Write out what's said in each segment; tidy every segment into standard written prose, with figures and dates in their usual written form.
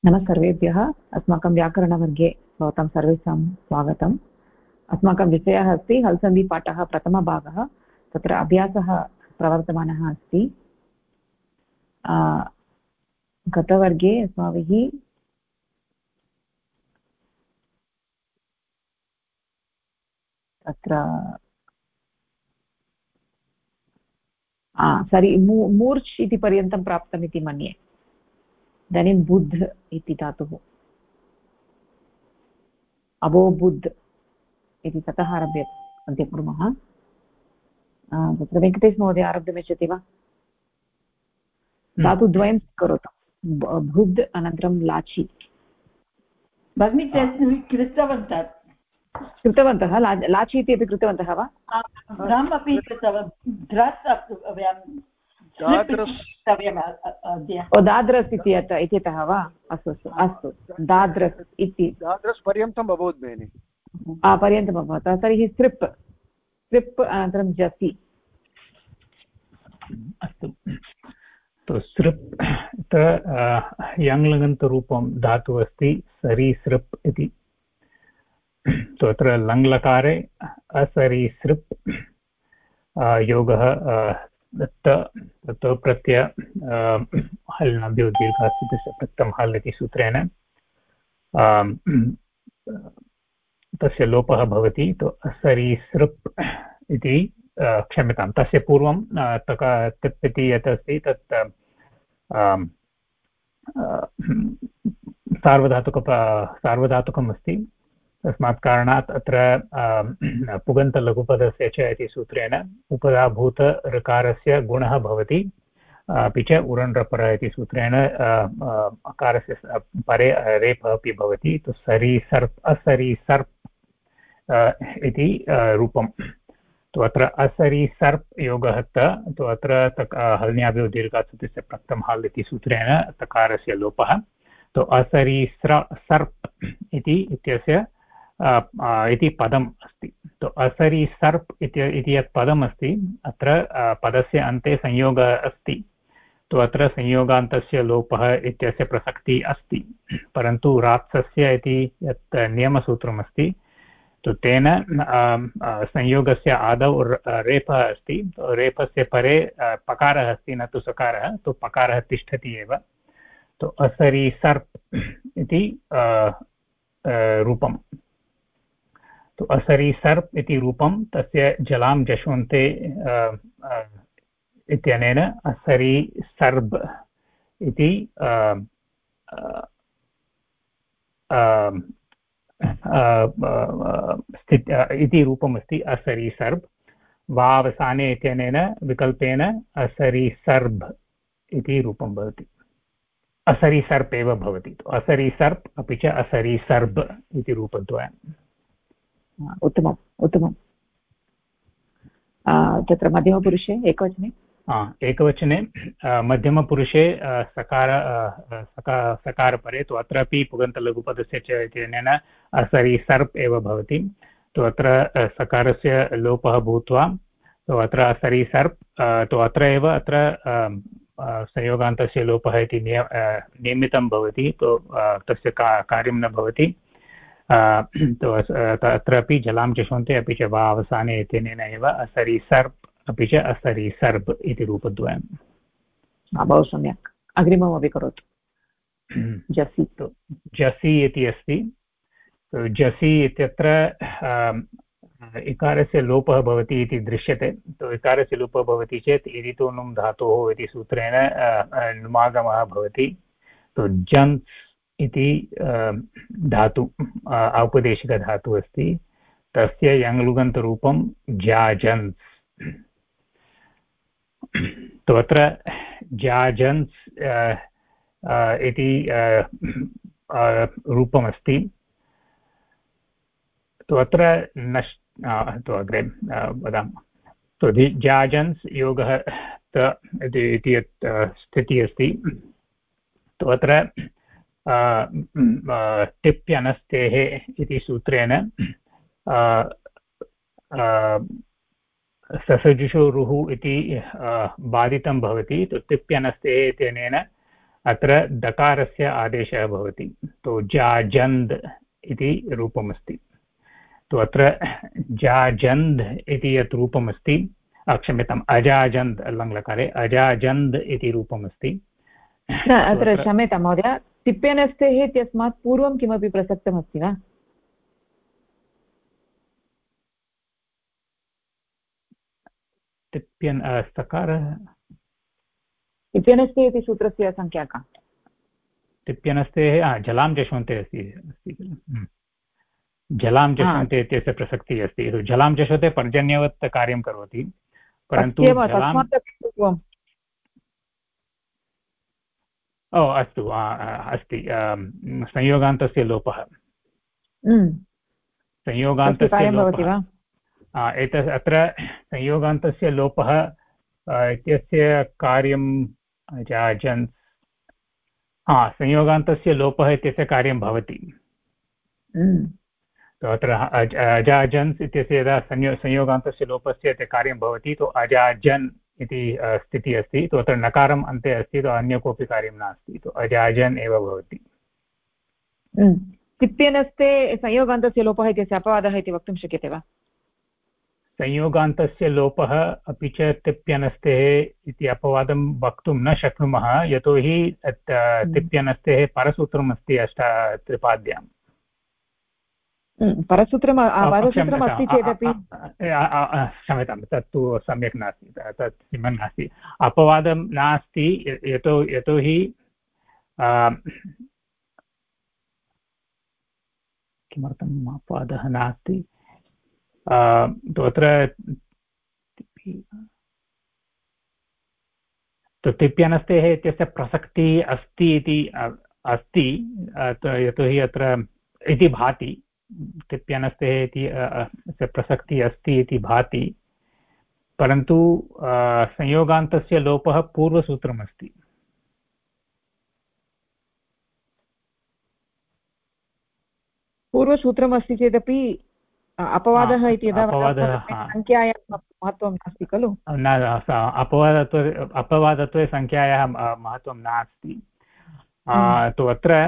नमः सर्वेभ्यः। अस्माकं व्याकरणवर्गे भवतां सर्वेषां स्वागतम्। अस्माकं विषयः अस्ति हल्सन्धिपाठः प्रथमभागः। तत्र अभ्यासः प्रवर्तमानः अस्ति। गतवर्गे अस्माभिः तत्र सरि मूर्च् इति पर्यन्तं प्राप्तमिति मन्ये। इदानीं बुद्ध इति धातुः अबोबुद्ध इति ततः आरभ्य अन्ते कुर्मः। तत्र वेङ्कटेशमहोदय आरब्धुमिच्छति वा? धातुद्वयं स्वीकरोतु, बुद्ध अनन्तरं लाचि। भगिनी कृतवन्तः लाचि इति अपि कृतवन्तः वा? अपि दाद्रस् इत्यतः वा? अस्तु अस्तु अस्तु, दाद्रस् इति दाद्रस् पर्यन्तम् अभवत् भगिनि। पर्यन्तम् अभवत्। तर्हि स्ट्रिप् अनन्तरं जसि। अस्तु, तो सृप् यङ्लगन्तरूपं धातुः अस्ति सरीसृप् इति। तो अत्र लङ्लकारे असरीसृप् योगः तत् प्रत्यय हल्नाभ्यो दीर्घास्य प्रत्यं हल् इति सूत्रेण तस्य लोपः भवति। तो असरीसृप् इति क्षम्यतां, तस्य पूर्वं तत् इति यत् अस्ति तत् सार्वधातुकम् अस्ति। तस्मात् कारणात् अत्र पुगन्तलघुपदस्य च इति सूत्रेण उपधाभूत ऋकारस्य गुणः भवति, अपि च उरण्रपर इति सूत्रेण अकारस्य परे रेपः अपि भवति। तु सरीसर्प् असरीसर्प् इति रूपम्। तो अत्र असरीसर्प् योगः तो अत्र हल्न्याभ्यो दीर्घात्सुतस्य प्रक्तं हल् इति सूत्रेण तकारस्य लोपः। तो असरीसर्प् इति इत्यस्य इति पदम् अस्ति। तो असरीसर्प् इति यत् पदम् अस्ति, अत्र पदस्य अन्ते संयोगः अस्ति। तो अत्र संयोगान्तस्य लोपः इत्यस्य प्रसक्तिः अस्ति, परन्तु रात्सस्य इति यत् नियमसूत्रमस्ति, तो तेन संयोगस्य आदौ रेफः अस्ति। तो रेफस्य परे पकारः अस्ति, न तु सकारः। तो पकारः तिष्ठति एव। तो असरीसर्प् इति रूपम्। तो असरीसर्प् इति रूपं तस्य जलां जश्वन्ते इत्यनेन असरीसर्ब् इति इति रूपमस्ति। असरीसर्ब् वावसाने इत्यनेन विकल्पेन असरीसर्ब् इति रूपं भवति, असरीसर्प् एव भवति। असरीसर्प् अपि च असरीसर्ब् इति रूपद्वयम्। उत्तमम् उत्तमम्। तत्र मध्यमपुरुषे एकवचने एकवचने मध्यमपुरुषे सकारपरे तु अत्रापि पुगन्तलघुपदस्य च इत्यनेन असरीसर्प् एव भवति। तु अत्र सकारस्य लोपः भूत्वा तु अत्र असरीसर्प् तु अत्र एव अत्र संयोगान्तस्य लोपः इति नियमितं भवति। तो तस्य कार्यं न भवति। अत्रापि जलां जश्वन्ते अपि च वा अवसाने इत्यनेन एव असरीसर्प् अपि च असरीसर्ब् इति रूपद्वयम्। बहु सम्यक्। अग्रिममपि करोतु। जसि जसि इति अस्ति। जसि इत्यत्र इकारस्य लोपः भवति इति दृश्यते। तो इकारस्य लोपः भवति चेत् इदितो नुम् धातोः इति सूत्रेण नुमागमः भवति। तो जन्स् इति धातु औपदेशिकधातुः अस्ति, तस्य यङ्लुगन्तरूपं जाजन्स्। तो अत्र जाजन्स् इति रूपमस्ति। तो अत्र तो अग्रे वदामः। तो जाजन्स् योगः इति यत् स्थितिः अस्ति। तो अत्र टिप्यनस्तेः इति सूत्रेण ससजुषो रुः इति बाधितं भवति। तो टिप्यनस्तेः इत्यनेन अत्र दकारस्य आदेशः भवति तो जाजन्द् इति रूपमस्ति तो अत्र जाजन्द् इति यत् रूपमस्ति क्षम्यताम् अजाजन्द् लङ्लकारे अजाजन्द् इति रूपमस्ति अत्र क्षम्यतां महोदय तिप्यनस्तेः इत्यस्मात् पूर्वं किमपि प्रसक्तमस्ति वा तिप्यन् सकारः तिप्यनस्ते इति सूत्रस्य संख्या का तिप्यनस्तेः जलां जश्वन्ते अस्ति खलु जलां जश्वन्ते इत्यस्य प्रसक्तिः अस्ति जलां जश्वते पर्जन्यवत् कार्यं करोति परन्तु अस्तु अस्ति संयोगान्तस्य लोपः संयोगान्तस्य लोपः एतत् अत्र संयोगान्तस्य लोपः इत्यस्य कार्यं जाजन् संयोगान्तस्य लोपः इत्यस्य कार्यं भवति अत्र अजाजन्स् इत्यस्य यदा संयोगान्तस्य लोपस्य कार्यं भवति तो अजाजन् इति स्थितिः अस्ति तो अत्र नकारम् अन्ते अस्ति तो अन्य कोऽपि कार्यं नास्ति तो अजाजन् एव भवति तिप्यनस्ते संयोगान्तस्य लोपः इत्यस्य अपवादः इति वक्तुं शक्यते वा संयोगान्तस्य लोपः अपि च तिप्यनस्तेः इति अपवादं वक्तुं न शक्नुमः यतोहि तिप्यनस्तेः परसूत्रम् अस्ति त्रिपाद्याम् परसूत्रम् अस्ति चेदपि क्षम्यतां तत्तु सम्यक् नास्ति तत् सम्यक् नास्ति अपवादं नास्ति यतोहि किमर्थम् अपवादः नास्ति अत्र तिप्यनस्तेः इत्यस्य प्रसक्तिः अस्ति इति अस्ति यतोहि अत्र इति भाति तिप्यनस्तेः इति प्रसक्तिः अस्ति इति भाति परन्तु संयोगान्तस्य लोपः पूर्वसूत्रमस्ति पूर्वसूत्रमस्ति चेदपि अपवादः इति यदा संख्यायाः महत्त्वं नास्ति खलु अपवादत्वे संख्यायाः महत्त्वं नास्ति तु अत्र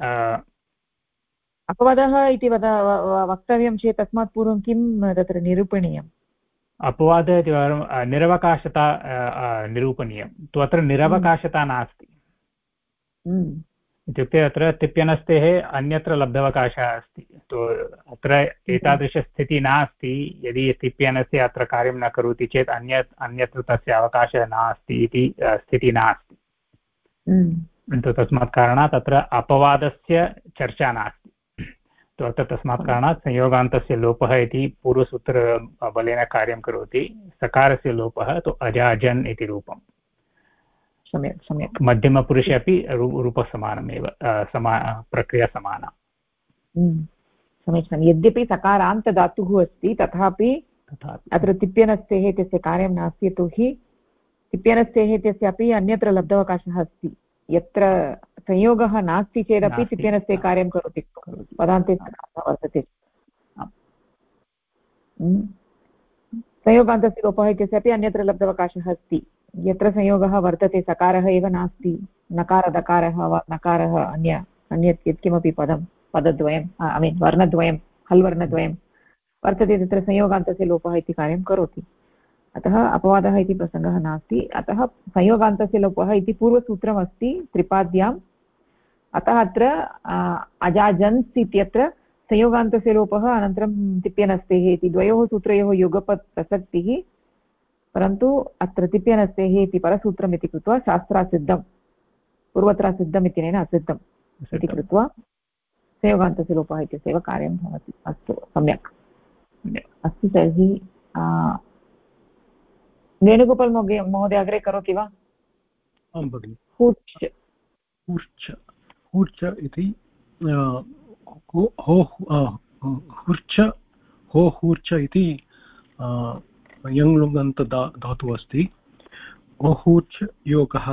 अपवादः इति वक्तव्यं चेत् तस्मात् पूर्वं किं तत्र निरूपणीयम् अपवादः इति निरवकाशता निरूपणीयं तु अत्र निरवकाशता नास्ति इत्युक्ते अत्र तिप्यनस्तेः अन्यत्र लब्धवकाशः अस्ति तो अत्र एतादृशस्थितिः नास्ति यदि तिप्यनस्य अत्र कार्यं न करोति चेत् अन्यत्र तस्य अवकाशः नास्ति इति स्थितिः नास्ति किन्तु तस्मात् कारणात् अत्र अपवादस्य चर्चा नास्ति तो अत्र तस्मात् कारणात् संयोगान्तस्य लोपः इति पूर्वसूत्रबलेन कार्यं करोति सकारस्य लोपः तु अजाजन् इति रूपम् सम्यक् सम्यक् मध्यमपुरुषे अपि रूपसमानमेव प्रक्रिया समाना समीचीनं यद्यपि सकारान्तधातुः अस्ति तथापि अत्र तिप्यनस्तेः इत्यस्य कार्यं नास्ति यतोहि तिप्यनस्तेः इत्यस्यापि अन्यत्र लब्धवकाशः अस्ति यत्र संयोगः नास्ति चेदपि तिप्यनस्तेः कार्यं करोति पदान्ते वर्तते संयोगान्तस्य लोपः इत्यस्यापि अन्यत्र लब्धवकाशः अस्ति यत्र संयोगः वर्तते सकारः एव नास्ति नकारदकारः वा नकारः अन्यत् यत्किमपि पदद्वयं वर्णद्वयं हल्वर्णद्वयं वर्तते तत्र संयोगान्तस्य लोपः इति कार्यं करोति अतः अपवादः इति प्रसङ्गः नास्ति अतः संयोगान्तस्य लोपः इति पूर्वसूत्रमस्ति त्रिपाद्याम् अतः अत्र अजाजन्स् इत्यत्र संयोगान्तस्य लोपः अनन्तरं तिप्यनस्तेः इति द्वयोः सूत्रयोः युगपत् प्रसक्तिः परन्तु अत्र तिप्यनस्तेः इति परसूत्रम् इति कृत्वा शास्त्रासिद्धं पूर्वत्रासिद्धम् इत्यनेन असिद्धम् इति कृत्वा संयोगान्तस्य लोपः इत्यस्यैव कार्यं भवति अस्तु सम्यक् अस्तु तर्हि वेणुगोपाल् महोदय अग्रे करोति वा आं भगिनि हूर्च इति हूर्च इति यङ्लुङन्त धातुः अस्ति ओहूर्च योगः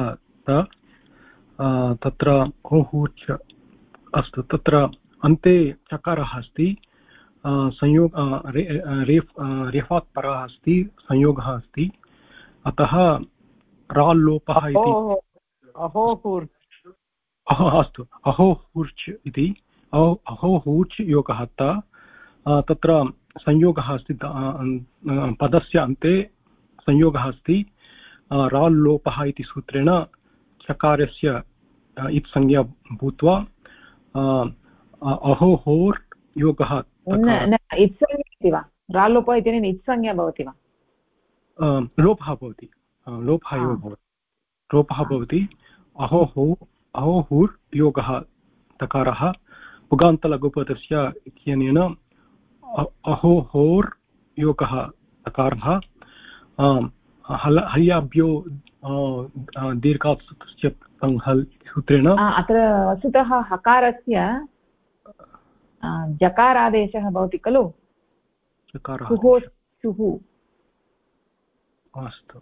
तत्र ओहूर्च अस्तु तत्र अन्ते चकारः अस्ति संयोग रेफात् परः अस्ति संयोगः अस्ति अतः राल्लोपः इति अस्तु अहोहूर्च् इति अहोहूर्च् योगः तत्र संयोगः अस्ति पदस्य अन्ते संयोगः अस्ति राल् लोपः इति सूत्रेण चकारस्य इत् संज्ञा भूत्वा अहोहोर् योगः इत्संज्ञा इति वा राल् लोपः इत्यनेन इत्संज्ञा भवति वा लोपः भवति लोपः एव भवति लोपः भवति अहोहूर् योगः तकारः पुगान्तलघुपदस्य इत्यनेन अहोहोर् योगः तकारः हल्याभ्यो दीर्घात्स्य हल् सूत्रेण अत्र वस्तुतः हकारस्य जकारादेशः भवति खलु चकारः अस्तु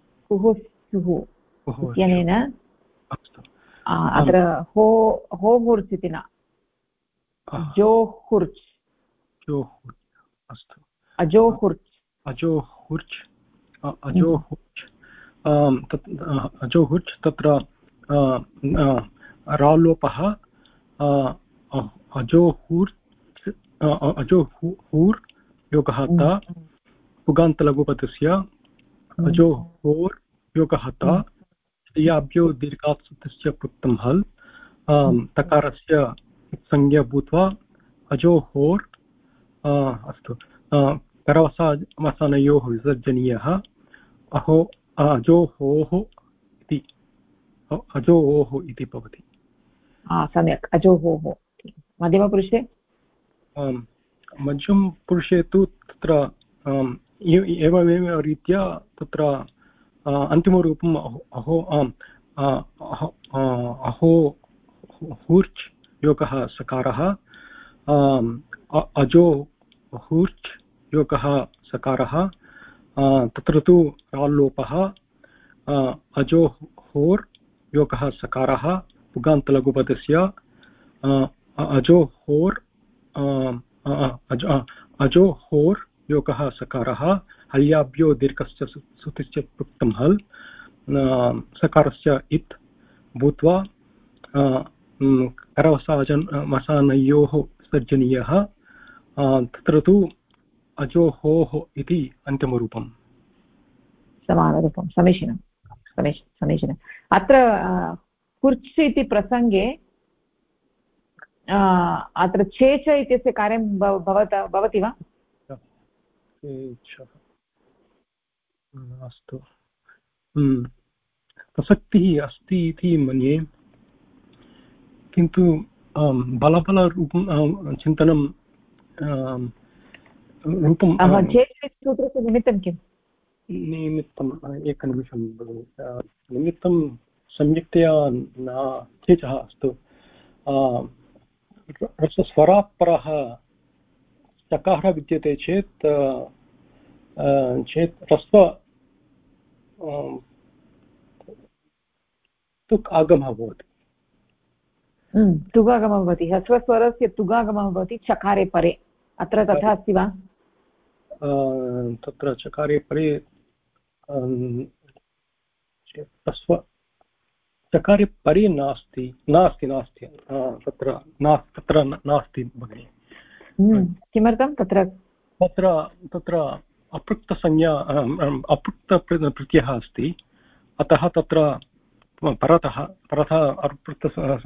इत्यनेन अत्र होहुर्च् इति न जोहुर्च् अस्तु अजोहुर्च् अजोहुर्च् तत्र रालोपः अजोहूर् योगः पुगान्तलघुपदस्य अजोहोर् योगः याभ्यो दीर्घात् सूत्रस्य पृक्तं हल् तकारस्य संज्ञा भूत्वा अजोहोर् अस्तु करवसानयोः विसर्जनीयः अजोहोः इति भवति सम्यक् अजोहोः मध्यमपुरुषे मध्यमपुरुषे तु तत्र एवमेव रीत्या तत्र अन्तिमरूपम् अहो हूर्च् योगः सकारः अजो हूर्च् योगः सकारः तत्र तु राल्लोपः अजो होर् योगः सकारः पुगान्तलघुपदस्य अजो होर् योगः सकारः हल्याभ्यो दीर्घस्य सुतिश्च पृक्तं हल् सकारस्य इत् भूत्वा करवसानयोः विसर्जनीयः तत्र तु अजोहोः इति अन्तिमरूपम् समानरूपं समीचीनम् अत्र कुर्च् इति प्रसङ्गे अत्र चेच इत्यस्य कार्यं भवति वा अस्तु प्रसक्तिः अस्ति इति मन्ये किन्तु बलबलरूपं चिन्तनं रूपं सूत्रस्य निमित्तं किम् निमित्तम् एकनिमिषं निमित्तं सम्यक्तया न चेतः अस्तु स्वरात् परः चकारः विद्यते चेत् ह्रस्व तुक् आगमः भवति तुगागमः भवति ह्रस्वस्वरस्य तुगागमः भवति चकारे परे अत्र तथा अस्ति वा तत्र चकारे परे चकारे परे नास्ति तत्र नास्ति भगिनि किमर्थं तत्र अपृक्तसंज्ञा अपृक्तप्रत्ययः अस्ति अतः तत्र परतः अपृक्त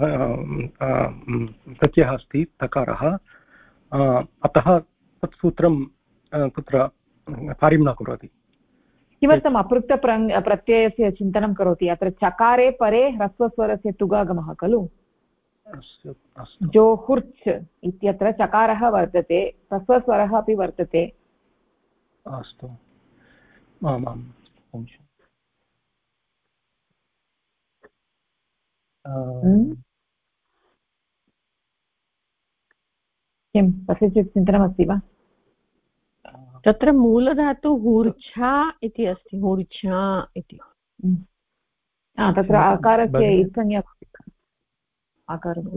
प्रत्ययः अस्ति तकारः अतः तत् सूत्रं तत्र कार्यं न करोति किमर्थम् अपृक्तप्रत्ययस्य चिन्तनं करोति अत्र चकारे परे ह्रस्वस्वरस्य तुगागमः खलु जोहुर्च् इत्यत्र चकारः वर्तते ह्रस्वस्वरः अपि वर्तते अस्तु आमां किं कस्यचित् चिन्तनमस्ति वा तत्र मूलधातु हूर्च्छा इति अस्ति हूर्च्छा इति तत्र आकारस्य इत्संज्ञा आकारः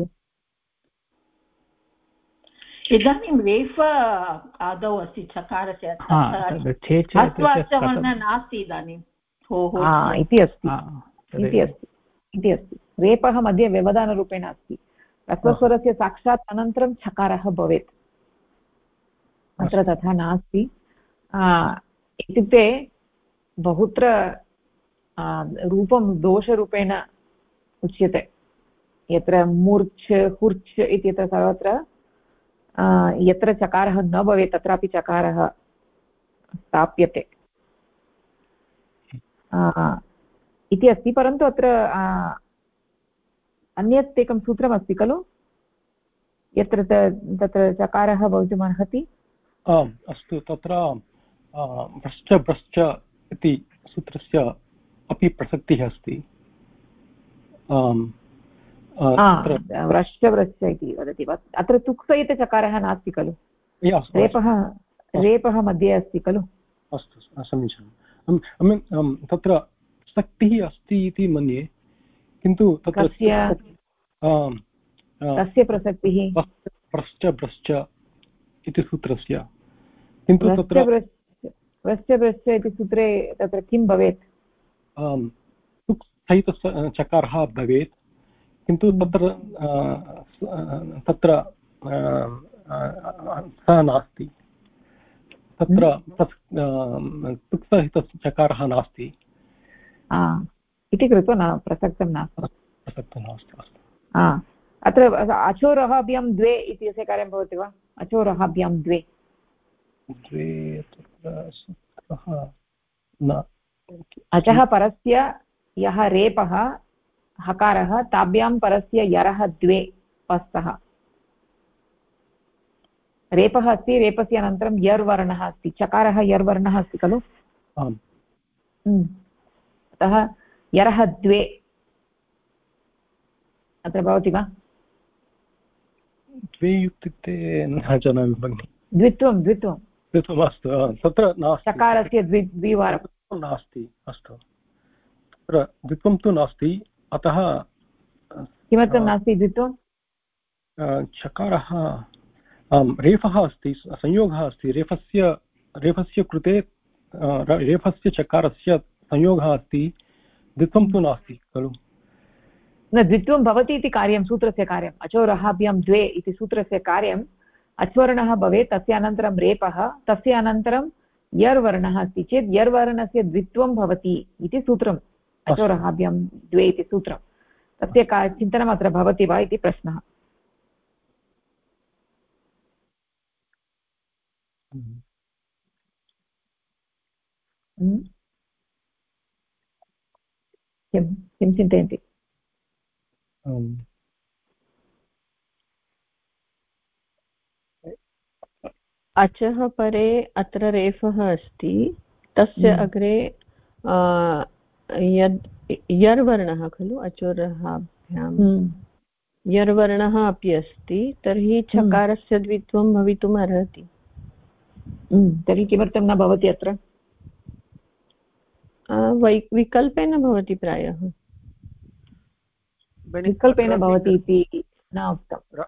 इदानीं रेफ आदौ अस्ति चकारस्य नास्ति इदानीं इति अस्ति रेपः मध्ये व्यवधानरूपेण अस्ति ह्रस्वस्वरस्य साक्षात् अनन्तरं छकारः भवेत् अत्र तथा नास्ति इत्युक्ते बहुत्र रूपं दोषरूपेण उच्यते यत्र मूर्च् हुर्च् इत्यत्र सर्वत्र यत्र चकारः न भवेत् तत्रापि चकारः स्थाप्यते इति अस्ति परन्तु अत्र अन्यत् एकं सूत्रमस्ति खलु यत्र तत्र चकारः भवितुमर्हति आम् अस्तु तत्र भ्रश्च भ्रश्च इति सूत्रस्य अपि प्रसक्तिः अस्ति व्रश्च व्रश्च इति वदति वा अत्र तुक्सहितचकारः नास्ति खलु रेपः मध्ये अस्ति खलु अस्तु समीचीनं तत्र शक्तिः अस्ति इति मन्ये किन्तु तत्र कस्य प्रसक्तिः भ्रश्च भ्रश्च इति सूत्रस्य किन्तु तत्र व्रश्च व्रश्च इति सूत्रे तत्र किं भवेत् चकारः भवेत् किन्तु तत्र सः नास्ति तत्र तुक्सहितचकारः नास्ति इति कृत्वा न प्रसक्तं नास्ति अस्तु अत्र अचोरहाभ्यां द्वे इत्यस्य कार्यं भवति वा अचोरहाभ्यां द्वे अचः परस्य यः रेपः हकारः ताभ्यां परस्य यरः द्वे पस्तः रेपः अस्ति रेपस्य अनन्तरं यर् वर्णः अस्ति चकारः यर् वर्णः अस्ति खलु अतः यरः द्वे अत्र भवति वा द्वे इत्युक्ते न जानामि भगिनि द्वित्वम् अस्तु तत्र नास्ति चकारस्य द्विवारं नास्ति अस्तु तत्र द्वित्वं तु नास्ति अतः किमर्थं नास्ति द्वित्वं चकारः रेफः अस्ति संयोगः अस्ति रेफस्य कृते रेफस्य चकारस्य संयोगः अस्ति द्वित्वं तु नास्ति खलु न द्वित्वं भवति इति कार्यं सूत्रस्य कार्यम् अचोरहाभ्यां द्वे इति सूत्रस्य कार्यम् अच्वर्णः भवेत् तस्य अनन्तरं रेपः तस्य अनन्तरं यर् वर्णः अस्ति चेत् यर् वर्णस्य द्वित्वं भवति इति सूत्रम् अचोरहाभ्यां द्वे इति सूत्रं तस्य चिन्तनम् अत्र भवति वा इति प्रश्नः किं चिन्तयन्ति अचः परे अत्र रेफः अस्ति तस्य अग्रे यद् यर् वर्णः खलु अचोरहाभ्यां यर् वर्णः अपि अस्ति तर्हि छकारस्य द्वित्वं भवितुम् अर्हति तर्हि किमर्थं न भवति अत्र विकल्पेन भवति प्रायः विकल्पेन भवति इति न उक्तं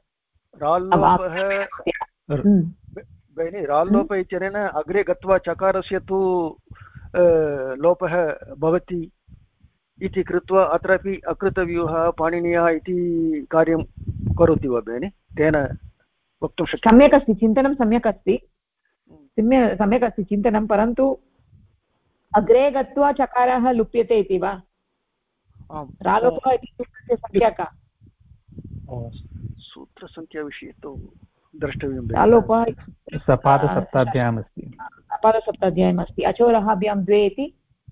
राल्लोप इत्यनेन अग्रे गत्वा चकारस्य तु लोपः भवति इति कृत्वा अत्रापि अकृतव्यूहः पाणिनीयः इति कार्यं करोति वा भगिनि तेन वक्तुं शक्यते सम्यक् अस्ति चिन्तनं सम्यक् अस्ति चिन्तनं परन्तु अग्रे गत्वा चकारः लुप्यते इति वा रालोपः इति सूत्रस्य संख्या का सूत्रसङ्ख्याविषये तु द्रष्टव्यं रालोपः सपादसप्ताध्यायम् अस्ति सपादसप्ताध्यायम् अस्ति अचोरहाभ्यां द्वे इति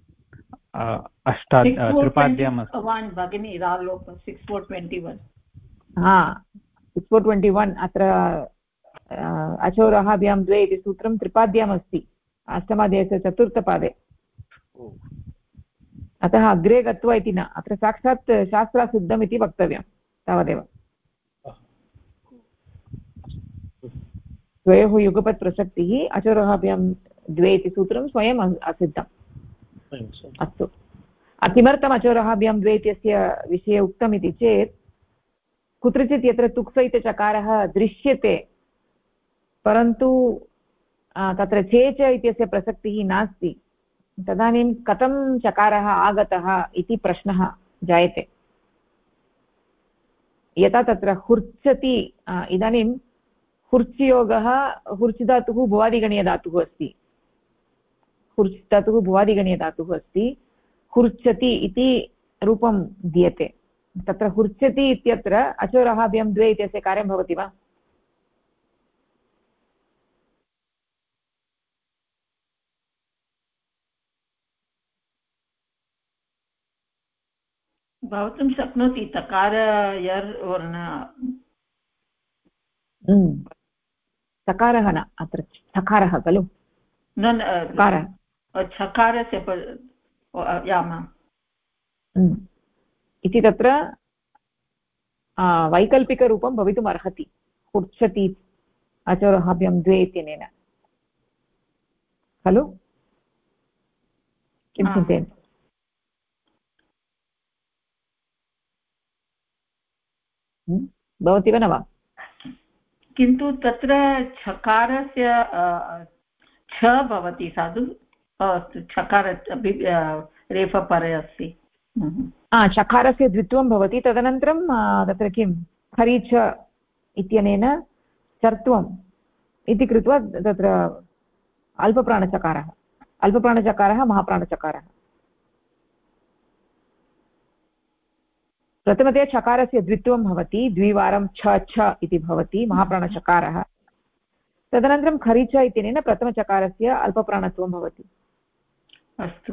त्रिपाद्याम् अस्ति भगिनी रालोप 6421 6421 अत्र अचोरहाभ्यां द्वे इति सूत्रं त्रिपाद्याम् अस्ति अष्टमाध्यायस्य चतुर्थपादे अतः अग्रे गत्वा इति न अत्र साक्षात् शास्त्रासिद्धम् इति वक्तव्यं तावदेव द्वयोः युगपत् प्रसक्तिः अचोरहाभ्यां द्वे इति सूत्रं स्वयम् असिद्धम् अस्तु किमर्थम् अचोरहाभ्यां द्वे इत्यस्य विषये उक्तम् इति चेत् कुत्रचित् यत्र तुक्सहितचकारः दृश्यते परन्तु तत्र चेच इत्यस्य प्रसक्तिः नास्ति तदानीं कथं चकारः आगतः इति प्रश्नः जायते यथा तत्र हुर्चति इदानीं हुर्च्योगः हुर्च् धातुः भुवादिगणीयधातुः अस्ति हुर्च् धातुः भुवादिगणीयधातुः अस्ति हुर्चति इति रूपं दीयते तत्र हुर्चति इत्यत्र अचोरहाभ्यां द्वे इत्यस्य कार्यं भवति वा भवितुं शक्नोति तकार यर् वर्ण सकारः न अत्र सकारः खलु छकारस्य इति तत्र वैकल्पिकरूपं भवितुम् अर्हति हुर्च्छति अचोरहाभ्यां द्वे इत्यनेन खलु किं चिन्तयन्ति भवति वा न वा किन्तु तत्र छकारस्य छ भवति साधु छकार रेफपरे अस्ति चकारस्य द्वित्वं भवति तदनन्तरं तत्र किं खरीच इत्यनेन चर्त्वम् इति कृत्वा तत्र अल्पप्राणचकारः महाप्राणचकारः प्रथमतया चकारस्य द्वित्वं भवति द्विवारं छ छ इति भवति महाप्राणचकारः तदनन्तरं खरीच इत्यनेन प्रथमचकारस्य अल्पप्राणत्वं भवति अस्तु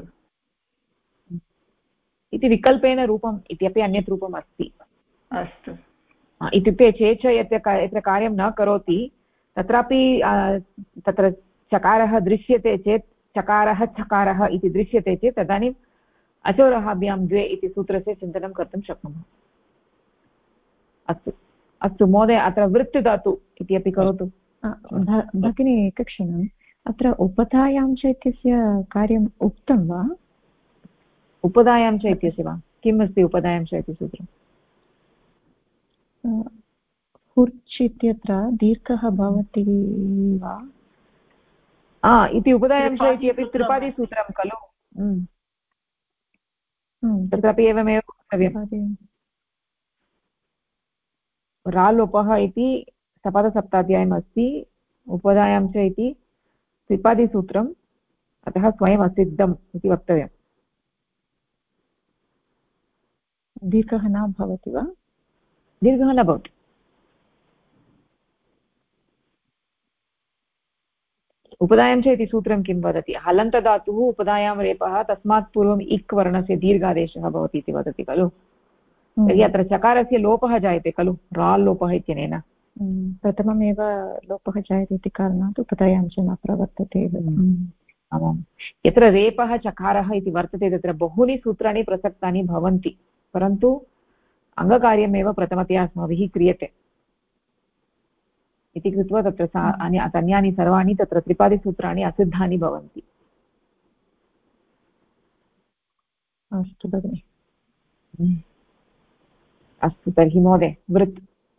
इति विकल्पेन रूपम् इत्यपि अन्यत् रूपम् अस्ति अस्तु इत्युक्ते चेच यत्र कार्यं न करोति तत्रापि तत्र चकारः दृश्यते चेत् चकारः इति दृश्यते चेत् तदानीम् अचोरहाभ्यां द्वे इति सूत्रस्य चिन्तनं कर्तुं शक्नुमः अस्तु अस्तु महोदय अत्र वृत्ति धातु इत्यपि करोतु भगिनी एकक्षणम् अत्र उपधायां च इत्यस्य कार्यम् उक्तं वा उपधायां च इत्यस्य वा किम् अस्ति उपधायां च इति सूत्रम् हुर्च् इत्यत्र दीर्घः भवति वा इति उपधायां च इति अपि त्रिपादिसूत्रं खलु तत्रापि एवमेव वक्तव्यं रालोपः इति सपादसप्ताध्यायम् अस्ति उपधायां च इति त्रिपादिसूत्रम् अतः स्वयम् असिद्धम् इति वक्तव्यम् दीर्घः न भवति वा दीर्घः न भवति उपधायां च इति सूत्रं किं वदति हलन्तधातुः उपधायां रेपः तस्मात् पूर्वम् इक् वर्णस्य दीर्घादेशः भवति इति वदति खलु तर्हि अत्र चकारस्य लोपः जायते खलु राल् लोपः इत्यनेन प्रथममेव लोपः जायते इति कारणात् उपधायां च न प्रवर्तते आमां यत्र रेपः चकारः इति वर्तते तत्र बहूनि सूत्राणि प्रसक्तानि भवन्ति परन्तु अङ्गकार्यमेव प्रथमतया अस्माभिः क्रियते इति कृत्वा तत्र अन्यानि सर्वाणि तत्र त्रिपादिसूत्राणि असिद्धानि भवन्ति अस्तु भगिनि अस्तु तर्हि महोदय वृत्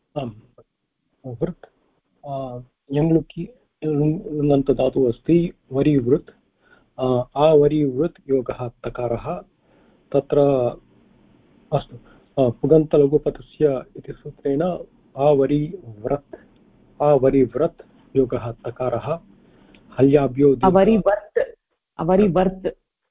वृत् यङ्लुकि लुङन्तधातुः अस्ति वरिवृत् आवरिवृत् योगः तकारः तत्र अस्तु पुगन्तलघुपथस्य इति सूत्रेण आवरिव्रत् योगः तकारः हल्याभ्यो आवरिवर्त्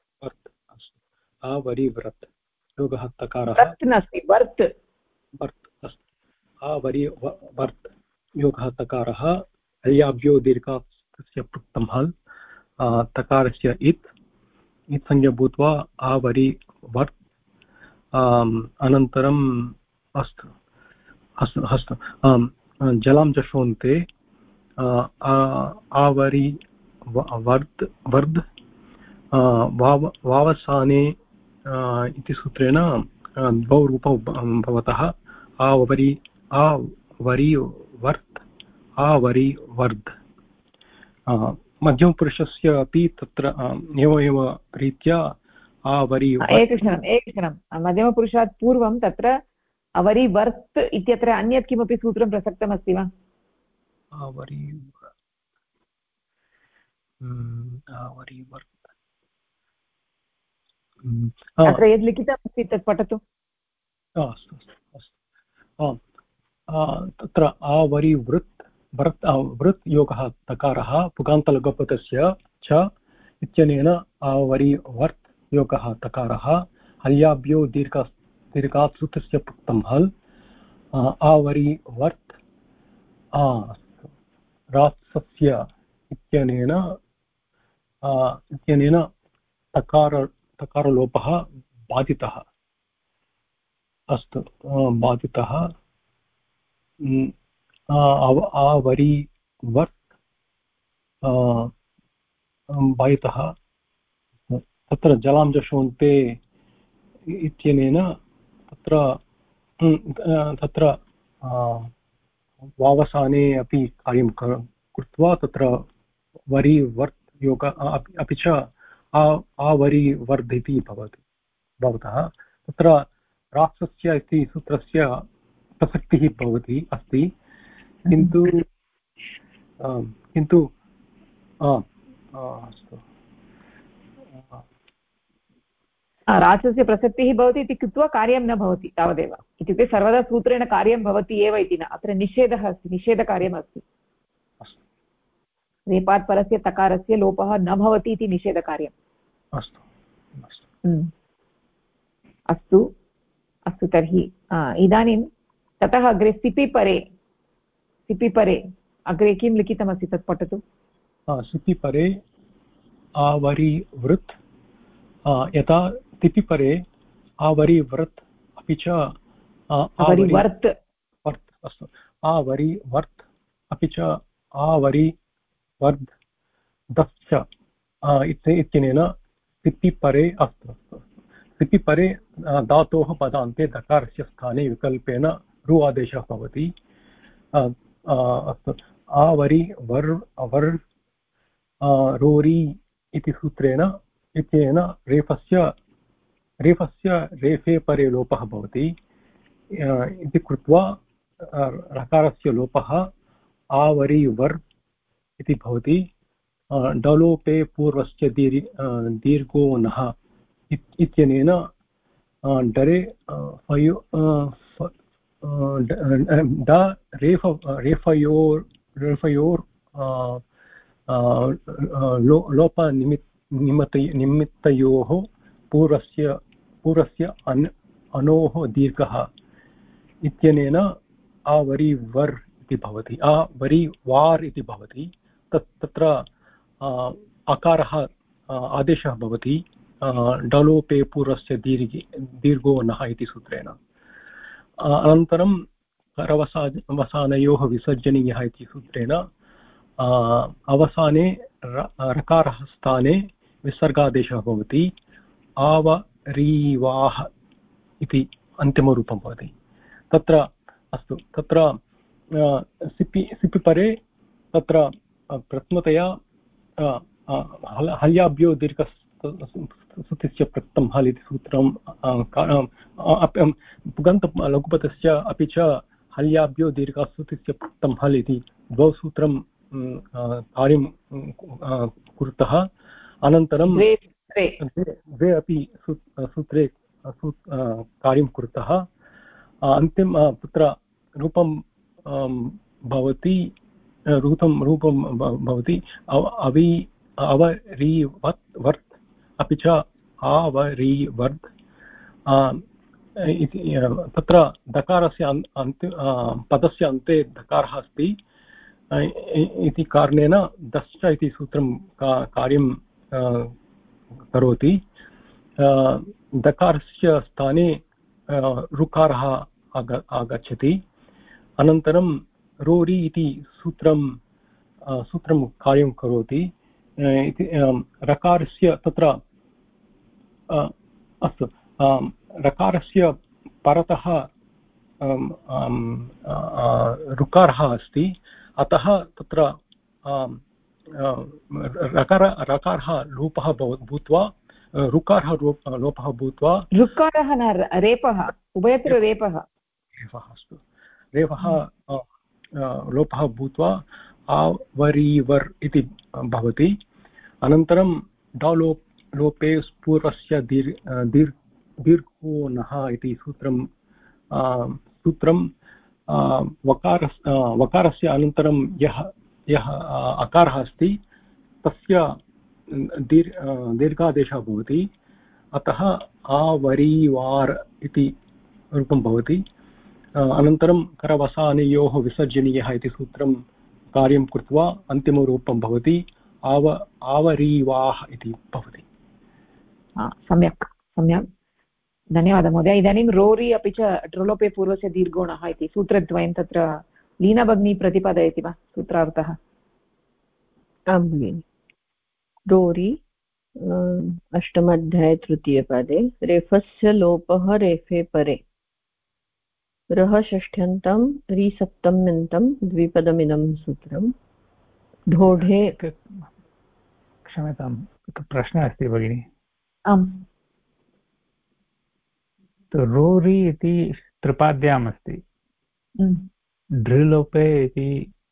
आवरिव्रत् योगः तकारः नास्ति वर्त् अस्तु आवरिवर्त् योगः तकारः हल्याभ्यो दीर्घास्य पृक्तं हल् तकारस्य इत् संज्ञा भूत्वा आवरिवर्त् अनन्तरम् अस्तु अस्तु अस्तु जलां च शोन्ते आवरि वर्द् वावसाने इति सूत्रेण द्वौ रूपौ भवतः आवरिवर्त् आवरिवर्द् मध्यमपुरुषस्य अपि तत्र एवमेव रीत्या एकक्षणं मध्यमपुरुषात् पूर्वं तत्र अवरिवर्त् इत्यत्र अन्यत् किमपि सूत्रं प्रसक्तमस्ति वा अत्र यद् लिखितमस्ति तत् पठतु अस्तु अस्तु तत्र आवरि वृत् योगः तकारः पुगान्तलघुपदस्य च इत्यनेन आवरि वर्त् योगः तकारः हल्याभ्यो दीर्घात् सूत्रस्य पुक्तं हल् आवरि वर्त् रात्सस्य इत्यनेन तकारलोपः बाधितः अस्तु बाधितः आवरि वर्त् बाधितः तत्र जलांशोन्ते इत्यनेन तत्र वावसाने अपि कार्यं कृत्वा तत्र वरि वर्त् योग अपि च आवरि वर्ध् इति भवतः तत्र राक्षस्य इति सूत्रस्य प्रसक्तिः भवति अस्ति किन्तु अस्तु राक्षसस्य प्रसक्तिः भवति इति कृत्वा कार्यं न भवति तावदेव इत्युक्ते सर्वदा सूत्रेण कार्यं भवति एव इति न अत्र निषेधः अस्ति निषेधकार्यम् अस्ति रेपात् परस्य तकारस्य लोपः न भवति इति निषेधकार्यम् अस्तु अस्तु तर्हि इदानीं ततः अग्रे सिपि परे अग्रे किं लिखितमस्ति तत् पठतु सिपि परे आवरि वृत् यथा तिपि परे आवरि वृत् अपि च वर्त् अस्तु आवरि वर्त् अपि च आवरि वर्ध् दश्च इत्यनेन सिपि परे अस्तु सिपि परे धातोः पदान्ते दकारस्य स्थाने विकल्पेन रु आदेशः भवति अस्तु आवरि वर् रोरि इति सूत्रेण इत्यनेन रेफस्य रेफे परे लोपः भवति इति कृत्वा रकारस्य लोपः आवरि वर् इति भवति डलोपे पूर्वस्य दीर्घो नः इत्यनेन डरे रेफयोर् लोपनिमित्तयोः पूर्वस्य अनोः दीर्घः इत्यनेन आवरि वर् इति भवति आवरि वार् इति भवति तत्र अकारः आदेशः भवति डलोपे पूर्वस्य दीर्घो नः इति सूत्रेण अनन्तरं अवसानयोः विसर्जनीयः इति सूत्रेण अवसाने रकारः स्थाने विसर्गादेशः भवति आवरीवाः इति अन्तिमरूपं भवति तत्र अस्तु तत्र सिपि परे तत्र प्रथमतया हल्याभ्यो दीर्घस्य प्रक्तं हल् इति सूत्रं पुगन्तलघुपदस्य अपि च हल्याभ्यो दीर्घस्य प्रक्तं हल् इति द्वौ सूत्रं कार्यं कुरुतः अनन्तरं द्वे अपि सूत्रे कार्यं कुरुतः अन्तिम तत्र रूपं भवति रूपं भवति अवरि वर्त् अपि च आवरि वर्ध् इति तत्र दकारस्य पदस्य अन्ते दकारः अस्ति इति कारणेन दश्च इति सूत्रं कार्यं करोति दकारस्य स्थाने ऋकारः आगच्छति अनन्तरं रोरि इति सूत्रं कार्यं करोति इति रकारस्य तत्र अस्तु ऋकारस्य परतः ऋकारः अस्ति अतः तत्र रकारः लोपः भूत्वा ऋकारः लोपः भूत्वा ऋकारः न रेपः उभयत्र रेपः अस्तु रेपः लोपः भूत्वा आवरीवर् इति भवति अनन्तरं लोपे पूर्वस्य दीर्घो नः इति सूत्रं वकारस्य अनन्तरं यः यः अकारः अस्ति तस्य दीर्घादेशः भवति, अतः आवरीवार् इति रूपं भवति। अनन्तरं करवसानयोः विसर्जनीयः इति सूत्रं कार्यं कृत्वा अन्तिमरूपं भवति आवरीवाः इति भवति। सम्यक् सम्यक्, धन्यवादः महोदय। इदानीं रोरि अपि च ट्रलोपे पूर्वस्य दीर्घोणः इति सूत्रद्वयं तत्र लीना भगिनी प्रतिपादयति वा सूत्रार्थः? आं भगिनि। रोरि अष्टमाध्याये तृतीयपादे रेफस्य लोपः रेफे परे, रः षष्ठ्यन्तं रिसप्तम्यन्तं द्विपदमिदं सूत्रं ढोढे। क्षम्यताम्, प्रश्नः अस्ति भगिनि। आम्, रोरि इति त्रिपाद्याम् अस्ति, ढृलोपे इति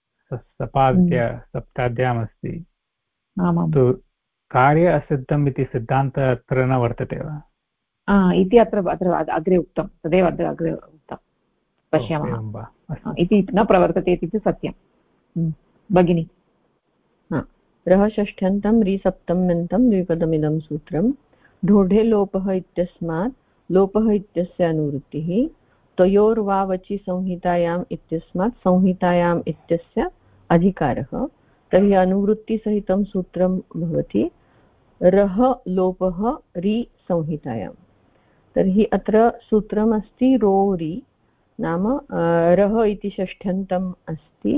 सप्ताद्याम् अस्ति। तु कार्य असिद्धम् इति सिद्धान्तः अत्र न वर्तते वा? इति अत्र अग्रे उक्तं, तदेव अग्रे उक्तं, पश्यामः। इति न प्रवर्तते इति सत्यं भगिनि। रः षष्ठ्यन्तं रिसप्तम्यन्तं द्विपदमिदं सूत्रं ढोढे लोपः इत्यस्मात् लोपः इत्यस्य अनुवृत्तिः, तयोर्वावचि संहितायाम् इत्यस्मात् संहितायाम् इत्यस्य अधिकारः। तर्हि अनुवृत्तिसहितं सूत्रं भवति रः लोपः रि संहितायां। तर्हि अत्र सूत्रमस्ति रोरि, नाम रः इति षष्ठ्यन्तम् अस्ति,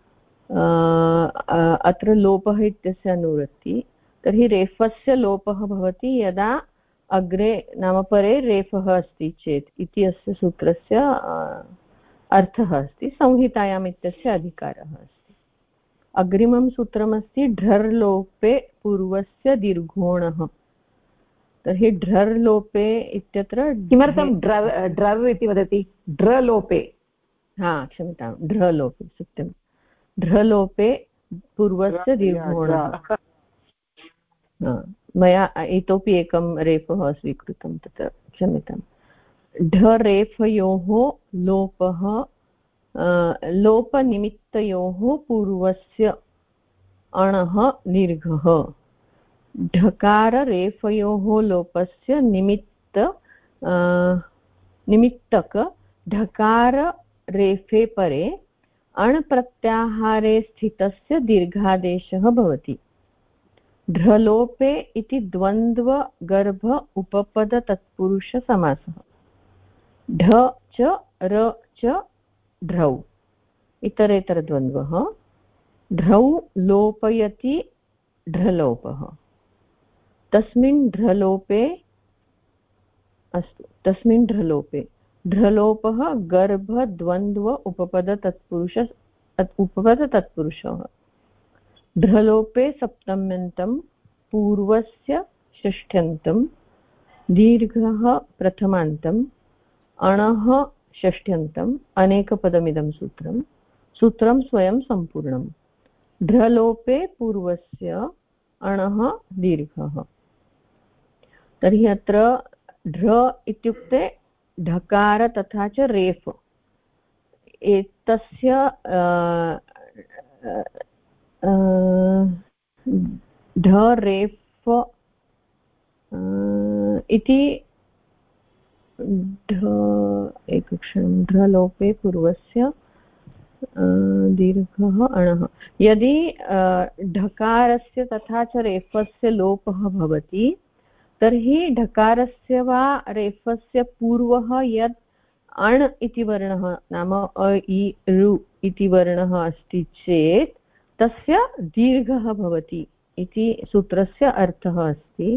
अत्र लोपः इत्यस्य अनुवृत्ति। तर्हि रेफस्य लोपः भवति यदा अग्रे नाम परे रेफः अस्ति चेत् इति अस्य सूत्रस्य अर्थः अस्ति। संहितायाम् इत्यस्य अधिकारः अस्ति। अग्रिमं सूत्रमस्ति ढ्रर्लोपे पूर्वस्य दीर्घोणः। तर्हि ढ्रर्लोपे इत्यत्र किमर्थं ड्रर् इति वदति? ढ्रलोपे, क्षम्यतां, ढ्रलोपे सत्यं, ढ्रलोपे पूर्वस्य दीर्घोणः। मया इतोपि एकं रेफः स्वीकृतं तत्र, क्षम्यतां। ढरेफयोः लोपः लोपनिमित्तयोः पूर्वस्य अणः दीर्घः। ढकाररेफयोः लोपस्य निमित्तक ढकाररेफे परे अण् प्रत्याहारे स्थितस्य दीर्घादेशः भवति। ढ्रलोपे इति द्वन्द्वगर्भ उपपद तत्पुरुषसमासः। ढ च र च ढ्रौ इतरेतरद्वन्द्वः। ढ्रौ लोपयति ढ्रलोपः। तस्मिन् ढ्रलोपे ढ्रलोपः गर्भद्वन्द्व उपपदतत्पुरुषः। ढ्रलोपे सप्तम्यन्तं पूर्वस्य षष्ठ्यन्तं दीर्घः प्रथमान्तम् अणः षष्ठ्यन्तम् अनेकपदमिदं सूत्रं स्वयं सम्पूर्णम्। ढ्रलोपे पूर्वस्य अणः दीर्घः। तर्हि अत्र ढ्र इत्युक्ते ढकार तथा च रेफ, एतस्य ढरेफ इति एकक्षणं, ढ्रलोपे पूर्वस्य दीर्घः अणः। यदि ढकारस्य तथा च रेफस्य लोपः भवति तर्हि ढकारस्य वा रेफस्य पूर्वः यत् अण् इति वर्णः नाम अ इ ऋ इति वर्णः अस्ति चेत् तस्य दीर्घः भवति इति सूत्रस्य अर्थः अस्ति।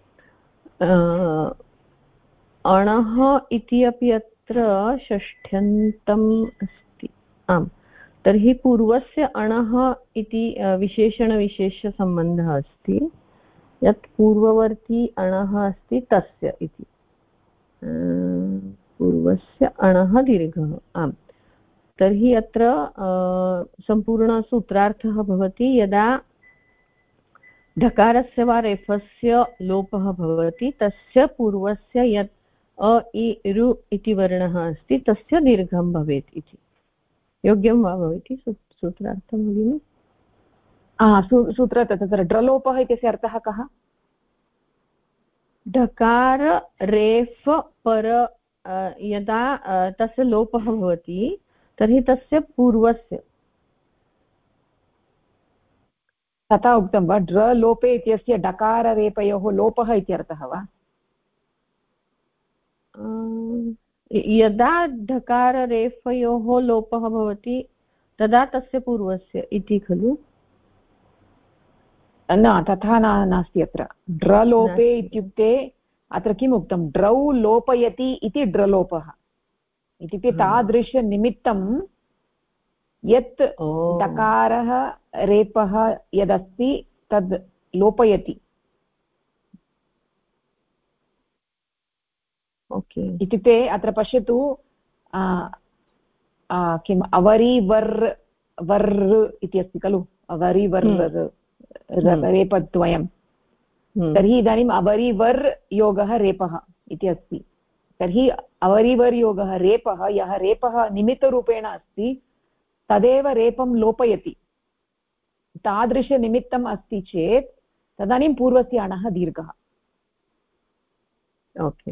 अणः इति अपि अत्र षष्ठ्यन्तम् अस्ति। आम्, तर्हि पूर्वस्य अणः इति विशेषणविशेषसम्बन्धः अस्ति। यत् पूर्ववर्ती अणः अस्ति तस्य इति, पूर्वस्य अणः दीर्घः। आम्, तर्हि अत्र सम्पूर्णसूत्रार्थः भवति यदा ढकारस्य वा रेफस्य लोपः भवति तस्य पूर्वस्य यत् अ इ ऋ इति वर्णः अस्ति तस्य दीर्घं भवेत् इति। योग्यं वा भवति सूत्रार्थं भगिनि? सूत्र तत्र ड्रलोपः इत्यस्य अर्थः कः? ढकार रेफ पर यदा तस्य लोपः भवति तर्हि तस्य पूर्वस्य तथा उक्तं वा? ड्रलोपे इत्यस्य डकाररेपयोः लोपः इत्यर्थः वा? यदा ढकाररेफयोः लोपः भवति तदा तस्य पूर्वस्य इति खलु? न, तथा नास्ति अत्र। ड्रलोपे इत्युक्ते अत्र किम् उक्तं? ड्रौ लोपयति इति ड्रलोपः इत्युक्ते तादृशनिमित्तं यत् डकारः रेपः यदस्ति तद् लोपयति। ओके। इत्युक्ते अत्र पश्यतु, किम् अवरिवर् वर् इति अस्ति खलु? अवरिवर् रेपद्वयं। तर्हि इदानीम् अवरिवर् योगः रेपः इति अस्ति। तर्हि अवरिवर् योगः रेपः, यः रेपः निमित्तरूपेण अस्ति तदेव रेपं लोपयति। तादृशनिमित्तम् अस्ति चेत् तदानीं पूर्वस्य अणः दीर्घः। ओके।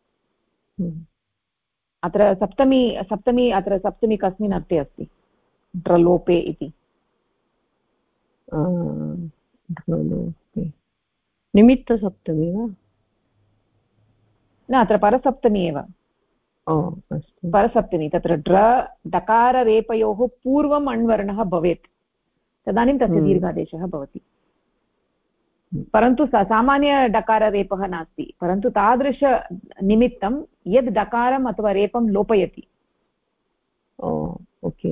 अत्र सप्तमी कस्मिन् अर्थे अस्ति? ड्रलोपे इति। निमित्तसप्तमी वा? न, अत्र परसप्तमी एव। अस्तु, परसप्तमी। तत्र डकाररेपयोः पूर्वम् अण्वर्णः भवेत्, तदानीं तस्य दीर्घादेशः भवति। परन्तु सामान्य डकाररेपः नास्ति, परन्तु तादृशनिमित्तं यद् डकारम् अथवा रेपं लोपयति। ओके।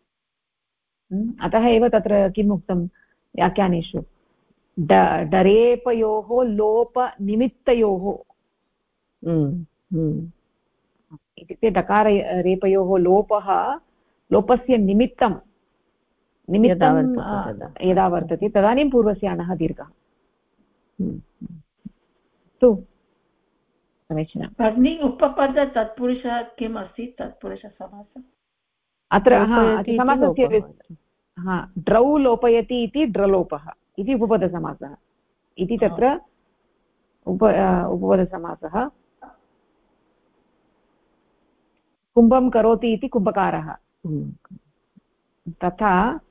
अतः एव तत्र किम् उक्तं व्याख्यानेषु? डरेपयोः लोपनिमित्तयोः इत्युक्ते डकाररेपयोः लोपस्य निमित्तं यदा वर्तते तदानीं पूर्वस्य अणः दीर्घः। समीचीनं भगिनी। उपपद तत्पुरुषः किम् अस्ति? तत्पुरुषसमासः अत्र समासस्य ड्रौ लोपयति इति ड्रलोपः इति उपपदसमासः इति तत्र उपपदसमासः। कुम्भं करोति इति कुम्भकारः, तथा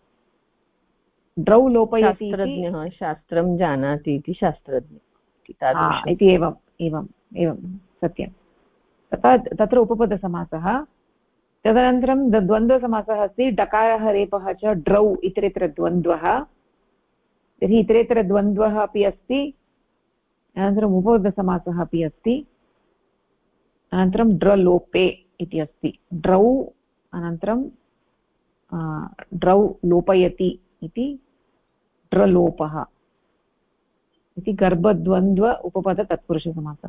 ड्रौ लोपयति इति शास्त्रं जानाति इति शास्त्रज्ञ इति। एवं सत्यं। तथा तत्र उपपदसमासः। तदनन्तरं द्वन्द्वसमासः अस्ति। डकारः रेपः च ड्रौ इतरेतर द्वन्द्वः। तर्हि इतरेतरद्वन्द्वः अपि अस्ति। अनन्तरम् उपपदसमासः अपि अस्ति। अनन्तरं ड्रलोपे इति अस्ति। ड्रौ अनन्तरं ड्रौ लोपयति इति ड्रलोपः इति गर्भद्वन्द्व उपपदतत्पुरुषसमासः।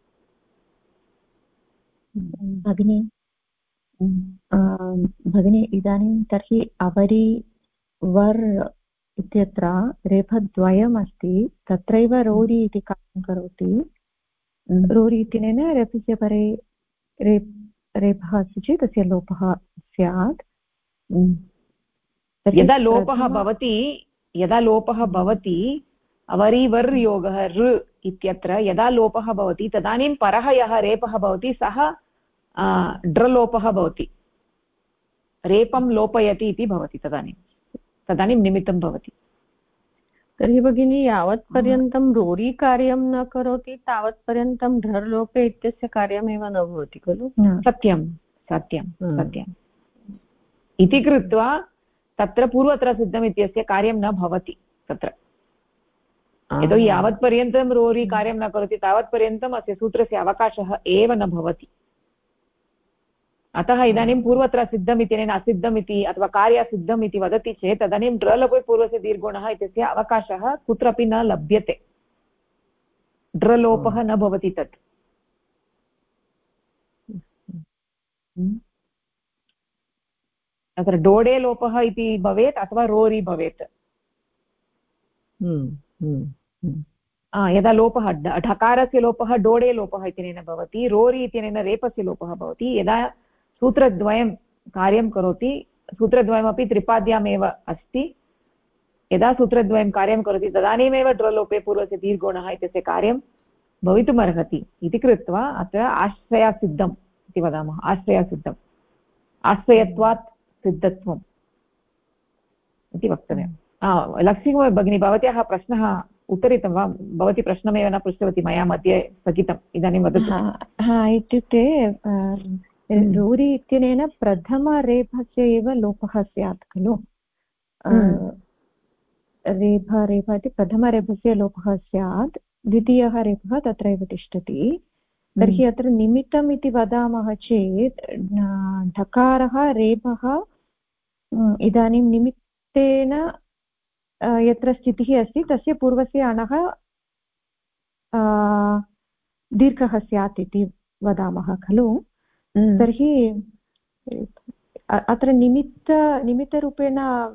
भगिनी इदानीं तर्हि अवरि वर् इत्यत्र रेफद्वयम् अस्ति, तत्रैव रोरि इति कार्यं करोति। रोरि इत्यनेन रेफस्य परे रेफः अस्ति चेत् तस्य लोपः स्यात्। यदा लोपः भवति अवरिवर् योगः ऋ इत्यत्र यदा लोपः भवति तदानीं परः यः रेपः भवति सः ड्रलोपः भवति। रेपं लोपयति इति भवति। तदानीं निमित्तं भवति। तर्हि भगिनी यावत्पर्यन्तं रोरि कार्यं न करोति तावत्पर्यन्तं ढर्लोपे इत्यस्य कार्यमेव न भवति खलु? सत्यं इति कृत्वा तत्र पूर्वत्र सिद्धम् इत्यस्य कार्यं न भवति तत्र। यतोहि यावत्पर्यन्तं रोरि कार्यं न करोति तावत्पर्यन्तम् अस्य सूत्रस्य अवकाशः एव न भवति। अतः इदानीं पूर्वत्र सिद्धम् इत्यनेन असिद्धम् इति अथवा कार्यासिद्धम् इति वदति चेत् तदानीं ड्रलोपे पूर्वस्य दीर्घोणः इत्यस्य अवकाशः कुत्रापि न लभ्यते। ड्रलोपः न भवति तत्। तत्र डोडे लोपः इति भवेत् अथवा रोरि भवेत्। यदा लोपः ढकारस्य लोपः डोडे लोपः इत्यनेन भवति, रोरि इत्यनेन रेपस्य लोपः भवति। यदा सूत्रद्वयं कार्यं करोति सूत्रद्वयमपि त्रिपाद्यामेव अस्ति। यदा सूत्रद्वयं कार्यं करोति तदानीमेव ड्रलोपे पूर्वस्य दीर्घोणः इत्यस्य कार्यं भवितुमर्हति इति कृत्वा अत्र आश्रयसिद्धम् इति वदामः। आश्रयसिद्धम्, आश्रयत्वात् सिद्धत्वम् इति वक्तव्यं। लक्ष्मी भगिनी, भवत्याः प्रश्नः उत्तरितं वा? भवती प्रश्नमेव न पृष्टवती, मया मध्ये स्थगितम्, इदानीं वदतु। इत्युक्ते रूरि इत्यनेन प्रथमरेफस्य एव लोपः स्यात् खलु। रेफ इति प्रथमरेफस्य लोपः स्यात्, द्वितीयः रेफः तत्रैव तिष्ठति। तर्हि अत्र निमित्तम् इति वदामः चेत् ढकारः रेफः इदानीं निमित्तेन यत्र स्थितिः अस्ति तस्य पूर्वस्य अणः दीर्घः स्यात् इति वदामः खलु। तर्हि अत्र निमित्तरूपेण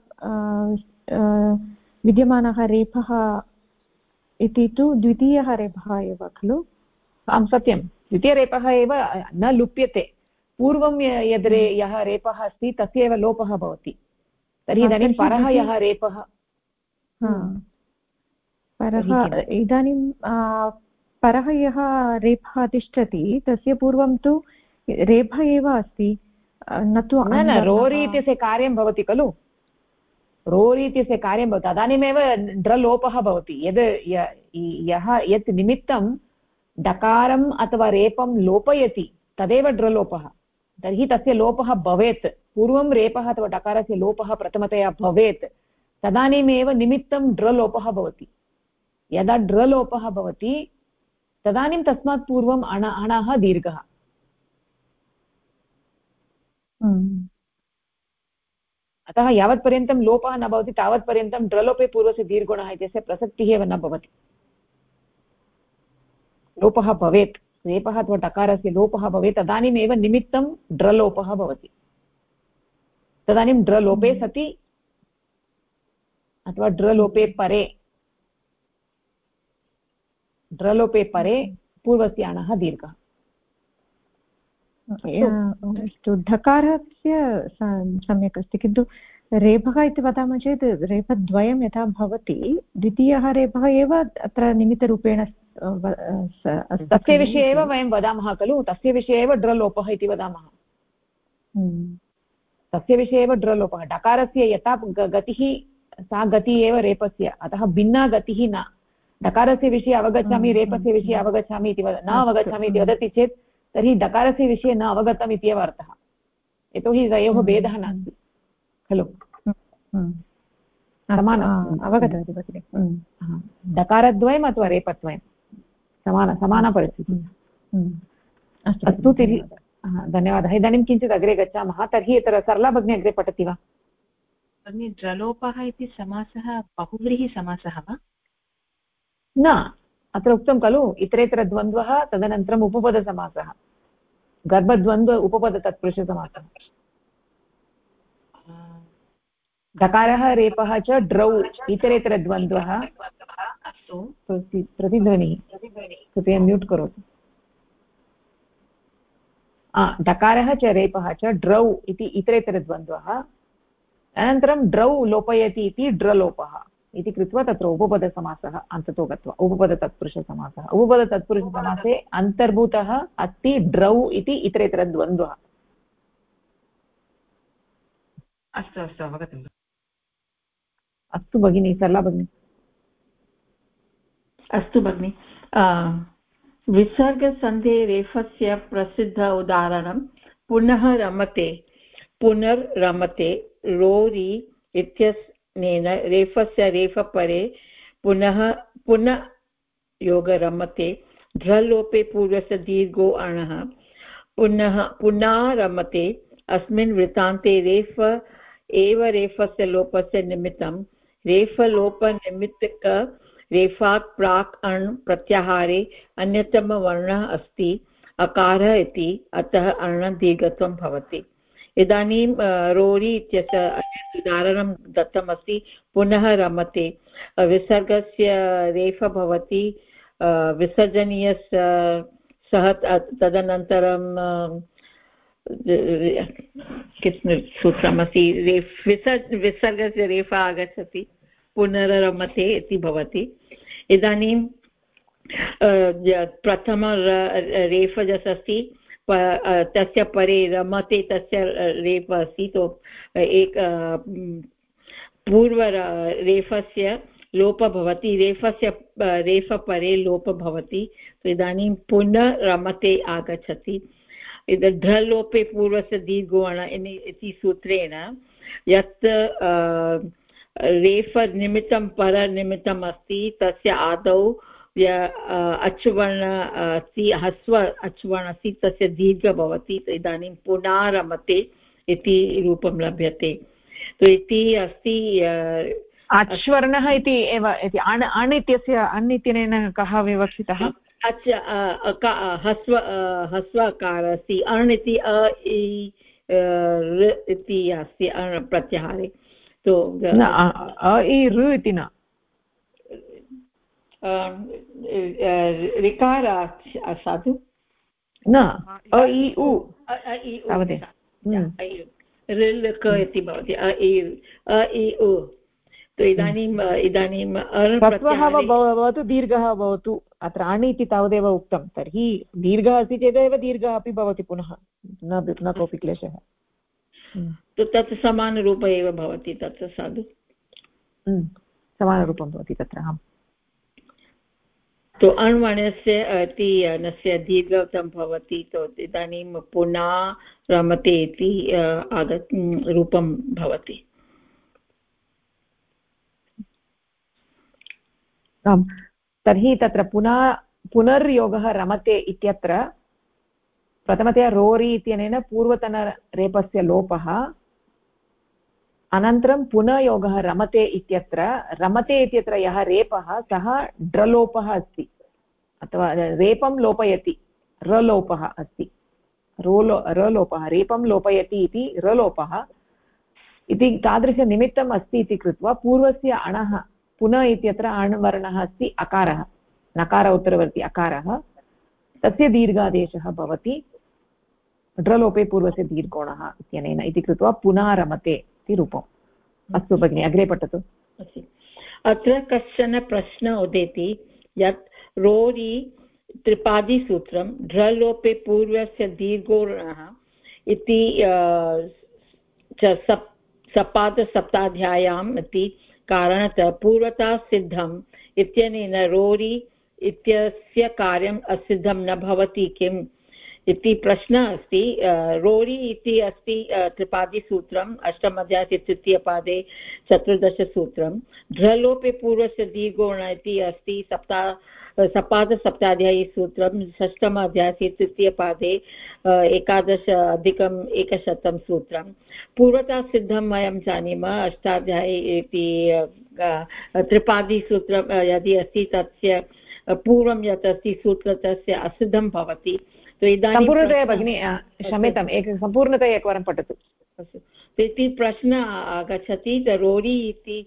विद्यमानः रेफः इति तु द्वितीयः रेफः एव खलु। आं सत्यं, द्वितीयरेफः एव न लुप्यते। पूर्वं यः रेफः अस्ति तस्य एव लोपः भवति। तर्हि इदानीं परः यः रेफः, परः इदानीं परः यः रेफः तिष्ठति तस्य पूर्वं तु रेफः एव अस्ति, न तु न रोरि इत्यस्य कार्यं भवति खलु। रोरि इत्यस्य कार्यं भवति, तदानीमेव ड्रलोपः भवति। यत् निमित्तं डकारम् अथवा रेपं लोपयति तदेव ड्रलोपः। तर्हि तस्य लोपः भवेत्, पूर्वं रेपः अथवा डकारस्य लोपः प्रथमतया भवेत्, तदानीमेव निमित्तं ड्रलोपः भवति। यदा ड्रलोपः भवति तदानीं तस्मात् पूर्वम् अणः दीर्घः। अतः यावत्पर्यन्तं लोपः न भवति तावत्पर्यन्तं ड्रलोपे पूर्वस्य दीर्घुणः इत्यस्य प्रसक्तिः एव न भवति। लोपः भवेत्, रेपः अथवा टकारस्य लोपः भवेत्, तदानीमेव निमित्तं ड्रलोपः भवति। तदानीं ड्रलोपे सति अथवा ड्रलोपे परे पूर्वस्य अणः दीर्घः। अस्तु, ढकारस्य सम्यक् अस्ति, किन्तु रेफः इति वदामः चेत् रेफद्वयं यथा भवति, द्वितीयः रेफः एव अत्र निमित्तरूपेण तस्य विषये एव वयं वदामः खलु। तस्य विषये एव ड्रलोपः इति वदामः। तस्य विषये एव ड्रलोपः। डकारस्य यथा गतिः सा गतिः एव रेपस्य, अतः भिन्ना गतिः न। डकारस्य विषये अवगच्छामि, रेपस्य विषये अवगच्छामि इति न अवगच्छामि इति वदति चेत् तर्हि डकारस्य विषये न अवगतम् इत्येव अर्थः। यतोहि तयोः भेदः नास्ति खलु। अवगतवती भगिनि। डकारद्वयम् अथवा रेपद्वयं समानपरिस्थितिः। अस्तु तर्हि धन्यवादः। इदानीं किञ्चित् अग्रे गच्छामः। तर्हि सरला भगिनी अग्रे पठति वा? भगिनि, ड्रलोपः इति समासः बहुव्रीहिसमासः वा? न, अत्र उक्तं खलु इतरेतरद्वन्द्वः, तदनन्तरम् उपपदसमासः, गर्भद्वन्द्व उपपदतत्पुरुषसमासः। डकारः रेपः च ड्रौ इतरेतरद्वन्द्वः। अस्तु, प्रतिध्वनिः कृपया म्यूट् करोतु। डकारः च रेपः च ड्रौ इति इतरेतरद्वन्द्वः, अनन्तरं ड्रौ लोपयति इति ड्रलोपः इति कृत्वा तत्र उपपदसमासः अन्ततो गत्वा उपपदतत्पुरुषसमासः। उपपदतत्पुरुषसमासे अन्तर्भूतः अस्ति ड्रौ इति इतरेतरद्वन्द्वः। अस्तु अस्तु, अवगतम्। अस्तु भगिनी, सरला भगिनी। अस्तु भगिनि, विसर्गसन्धे रेफस्य प्रसिद्ध उदाहरणं पुनः रमते, पुनर्रमते। रोरि इत्यनेन रेफस्य रेफपरे पुनः योगरमते, ध्रलोपे पूर्वस्य दीर्घो अणः पुनः रमते। अस्मिन् वृत्तान्ते रेफ एव रेफस्य लोपस्य निमित्तं। रेफलोपनिमित्तक रेफात् प्राक् अण् प्रत्याहारे अन्यतमवर्णः अस्ति अकारः इति, अतः अण् दीर्घत्वं भवति। इदानीं रोरि इत्यस्य उदाहरणं दत्तमस्ति, पुनः रमते। विसर्गस्य रेफ भवति, विसर्जनीयस्य सः, तदनन्तरं सूत्रमस्ति विसर्गस्य रेफा आगच्छति पुनररमते इति भवति। इदानीं प्रथम रेफजस् अस्ति तस्य परे रमते तस्य रेफ अस्ति तो एक पूर्वरेफस्य लोप भवति रेफपरे लोप भवति। तो इदानीं पुनः रमते आगच्छति। ढलोपे पूर्वस्य दीर्घोण इति सूत्रेण यत् रेफनिमित्तं परनिमित्तम् अस्ति तस्य आदौ अचुवर्ण अस्ति ह्रस्व अचुवर्ण अस्ति तस्य दीर्घ भवति। तो इदानीं पुनः रमते इति रूपं लभ्यते। तो इति अस्ति अच्वर्णः इति एव इति अण् इत्यस्य अण् इत्यनेन कः विवक्षितः? ह्रस्वकार अस्ति अण् इति इति अस्ति प्रत्याहारे। तो अ इ ऋ इति न ऋकार साधु न अ इ उ तावदेव ऋ इति भवति अ इ उ। तो इदानीं ह्रस्वः भवतु दीर्घः भवतु अत्र अण् इति तावदेव उक्तं। तर्हि दीर्घः अस्ति चेदेव दीर्घः अपि भवति पुनः न कोऽपि क्लेशः। तत् समानरूप एव भवति तत्र साधु समानरूपं भवति तत्र। आम् तो अण्वर्णस्य इति अनस्य दीर्घं भवति। तो इदानीं पुनः रमते इति रूपं भवति। आम् तर्हि तत्र पुनर्योगः रमते इत्यत्र प्रथमतया रोरि इत्यनेन पूर्वतनरेपस्य लोपः अनन्तरं पुनः योगः रमते इत्यत्र यः रेपः सः ड्रलोपः अस्ति अथवा रेपं लोपयति रलोपः अस्ति रलोपः रेपं लोपयति इति रलोपः इति तादृशनिमित्तम् अस्ति इति कृत्वा पूर्वस्य अणः पुनः इत्यत्र अण्वर्णः अस्ति अकारः नकार उत्तरवर्ती अकारः तस्य दीर्घादेशः भवति ड्रलोपे पूर्वस्य दीर्घोणः इत्यनेन इति कृत्वा पुनः रमते इति रूपम्। अस्तु भगिनि अग्रे पठतु। अत्र कश्चन प्रश्नः उदेति यत् रोरि त्रिपादिसूत्रं ढ्रलोपे पूर्वस्य दीर्घोणः इति सपादसप्ताध्याय्याम् इति कारणतः पूर्वतः सिद्धम् इत्यनेन रोरि इत्यस्य कार्यम् असिद्धं न भवति किम् इति प्रश्नः अस्ति। रोरि इति अस्ति त्रिपादिसूत्रम् अष्टमाध्याये तृतीयपादे 14 सूत्रं। ढ्रलोपे पूर्वस्य दीर्घोण इति अस्ति सपादसप्ताध्यायी सूत्रं षष्ठमाध्याये तृतीयपादे 11+100 सूत्रं। पूर्वतः सिद्धं वयं जानीमः अष्टाध्यायी इति त्रिपादिसूत्रं यदि अस्ति तस्य पूर्वं यत् अस्ति सूत्र तस्य असिद्धं भवति। तो इदानीं सम्पूर्णतया भगिनि क्षम्यताम् सम्पूर्णतया एकवारं पठतु। इति प्रश्नः आगच्छति रोरि इति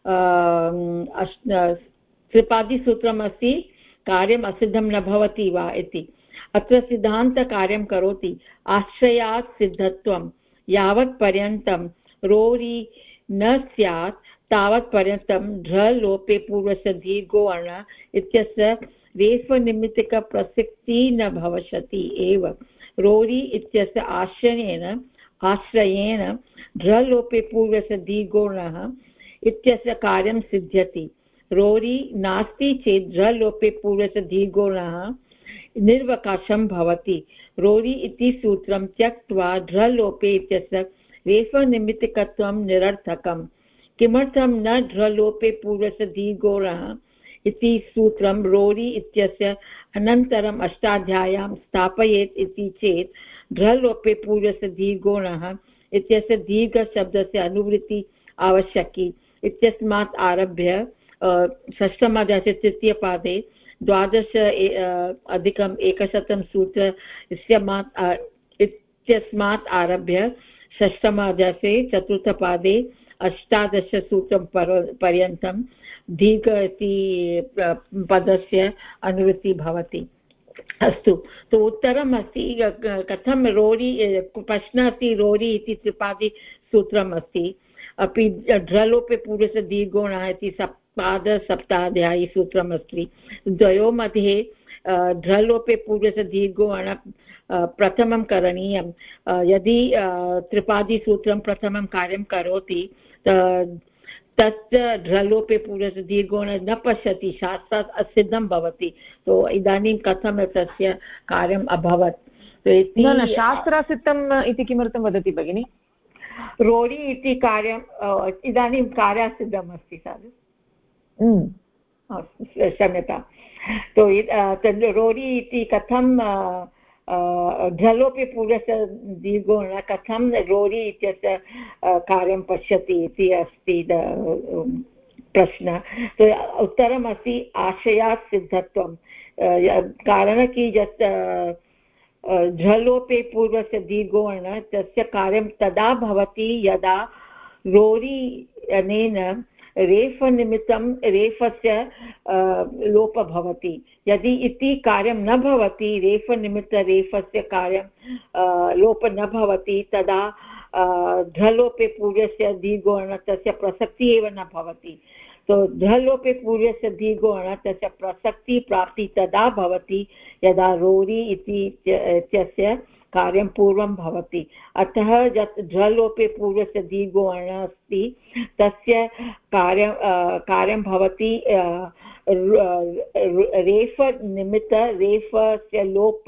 त्रिपादिसूत्रम् अस्ति कार्यम् असिद्धं न भवति वा इति। अत्र सिद्धान्तकार्यं करोति आश्रयात् सिद्धत्वं यावत् पर्यन्तं रोरि न स्यात् तावत् पर्यन्तं ढ्रलोपे पूर्वस्य दीर्घो अण इत्यस्य रेफनिमित्तिकप्रसक्तिः न भविष्यति एव। रोरि इत्यस्य आश्रयेण ढ्रलोपे पूर्वस्य दीर्घोणः इत्यस्य कार्यं सिद्ध्यति। रोरि नास्ति चेत् ढ्रलोपे पूर्वस्य दीर्घोणः निर्वकाशं भवति। रोरि इति सूत्रं त्यक्त्वा ढ्रलोपे इत्यस्य रेफनिमित्तिकत्वं निरर्थकम्। किमर्थं न ढ्रलोपे पूर्वस्य दीर्घोणः इति सूत्रं रोरि इत्यस्य अनन्तरम् अष्टाध्याय्यां स्थापयेत् इति चेत् ढ्रलोपे पूर्वस्य दीर्घोणः इत्यस्य दीर्घशब्दस्य अनुवृत्ति आवश्यकी। इत्यस्मात् आरभ्य षष्ठमाध्याये तृतीयपादे 12+100 सूत्र इत्यस्मात् आरभ्य षष्ठमाध्याये चतुर्थपादे 18 सूत्रं पर्यन्तं दीर्घ इति पदस्य अनुवृत्तिः भवति। अस्तु तो उत्तरम् अस्ति कथं रोरि प्रश्नः अस्ति रोरि इति त्रिपादिसूत्रम् अस्ति अपि ढ्रलोपे पूर्वस्य दीर्घोणः इति सप्ताध्यायी सूत्रम् अस्ति द्वयोः मध्ये ढ्रलोपे पूर्वस्य दीर्घोण प्रथमं करणीयं यदि त्रिपादिसूत्रं प्रथमं कार्यं करोति तत् ढ्रलोपे पूर्वस्य दीर्घोण न पश्यति शास्त्रात् असिद्धं भवति तो इदानीं कथं तस्य कार्यम् अभवत् शास्त्रासिद्धम् इति किमर्थं वदति भगिनि रोरि इति कार्यम् इदानीं कार्यासिद्धम् अस्ति साधु क्षम्यतां तो रोरि इति कथं ढ्रलोपि पूर्वस्य दीर्घोण कथं रोरि इत्यस्य कार्यं पश्यति इति अस्ति प्रश्नः तो उत्तरमस्ति आशयात् सिद्धत्वं कारणं कि यत् ढ्रलोपे पूर्वस्य दीर्घोण तस्य कार्यं तदा भवति यदा रोरि अनेन रेफनिमित्तं रेफस्य लोपः भवति यदि इति कार्यं न भवति रेफनिमित्त रेफस्य कार्यं लोपः न भवति तदा ढ्रलोपे पूर्वस्य दीर्घोण तस्य प्रसक्तिः एव न भवति तो ढ्रलोपे पूर्वस्य दीर्घोण तस्य प्रसक्तिप्राप्तिः तदा भवति यदा रोरि इत्यस्य कार्यं पूर्वं भवति अतः यत् ढ्रलोपे पूर्वस्य दीर्घोण अस्ति तस्य कार्यं भवति रेफ निमित्त रेफस्य लोप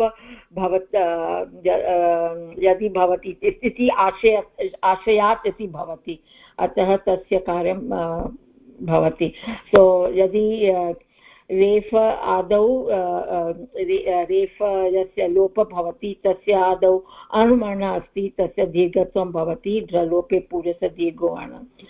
यदि भवति इति आशयात् इति भवति अतः तस्य कार्यं भवति सो यदि रेफ आदौ रेफ यस्य लोपः भवति तस्य आदौ अनुमानः अस्ति तस्य दीर्घत्वं भवति ढ्रलोपे पूर्वस्य दीर्घोण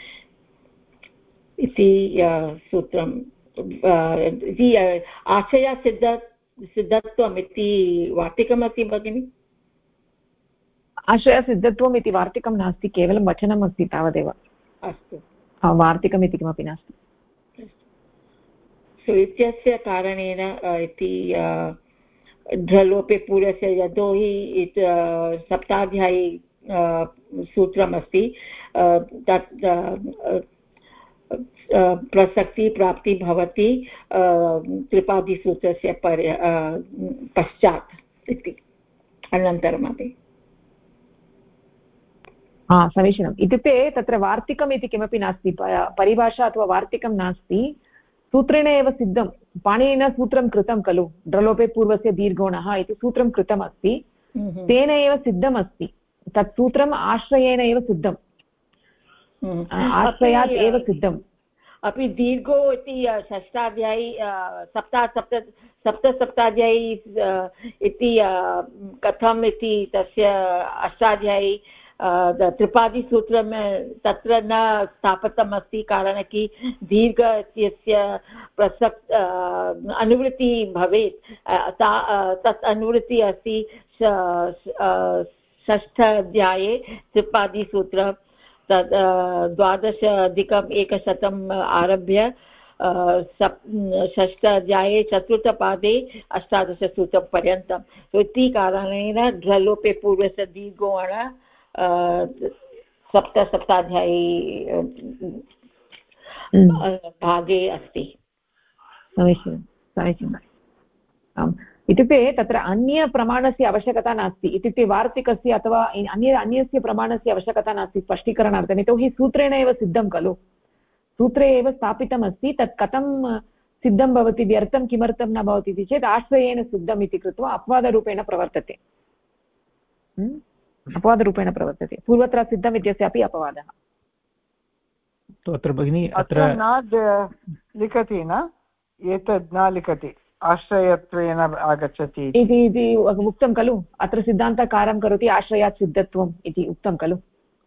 इति सूत्रम् इति आशयसिद्धत्वम् इति वार्तिकमस्ति भगिनि आशयसिद्धत्वम् इति वार्तिकं नास्ति केवलं वचनम् अस्ति तावदेव अस्तु वार्तिकम् इति किमपि नास्ति इत्यस्य कारणेन इति ढ्रलोपे पूर्वस्य यतोहि सप्ताध्यायी सूत्रमस्ति तत् प्रसक्तिप्राप्तिः भवति त्रिपादिसूत्रस्य पश्चात् इति अनन्तरमपि समीचीनम् इत्युक्ते तत्र वार्तिकम् इति किमपि नास्ति परिभाषा अथवा वार्तिकं नास्ति सूत्रेण एव सिद्धं पाणिनिना सूत्रं कृतं खलु ढ्रलोपे पूर्वस्य दीर्घोणः इति सूत्रं कृतम् अस्ति तेन एव सिद्धम् अस्ति तत् सूत्रम् आश्रयेण एव सिद्धम् आश्रयात् एव सिद्धम् अपि दीर्घो इति षष्ठाध्यायी सप्तसप्ताध्यायी इति कथम् इति तस्य अष्टाध्यायी त्रिपादिसूत्रं तत्र न स्थापितमस्ति कारणं कि दीर्घ इत्यस्य अनुवृत्तिः भवेत् तत् अनुवृत्तिः अस्ति षष्ठाध्याये त्रिपादिसूत्रं तद् 12+100 आरभ्य षष्ठाध्याये चतुर्थपादे 18 सूत्रपर्यन्तम् इति कारणेन ढ्रलोपे पूर्वस्य दीर्घोण सप्ताध्यायी भागे अस्ति समीचीनं समीचीनम् इत्युक्ते तत्र अन्यप्रमाणस्य आवश्यकता नास्ति इत्युक्ते वार्तिकस्य अथवा अन्यस्य प्रमाणस्य आवश्यकता नास्ति स्पष्टीकरणार्थं यतोहि सूत्रेण एव सिद्धं खलु सूत्रे एव स्थापितमस्ति तत् कथं सिद्धं भवति व्यर्थं किमर्थं न भवति इति चेत् आश्रयेण सिद्धम् इति कृत्वा अपवादरूपेण प्रवर्तते अपवादरूपेण प्रवर्तते पूर्वत्र सिद्धम् इत्यस्यापि अपवादः अत्र भगिनी अत्र न लिखति न एतद् न लिखति आश्रयत्वेन आगच्छति इति उक्तं खलु अत्र सिद्धान्तः कार्यं करोति आश्रयात् सिद्धत्वम् इति उक्तं खलु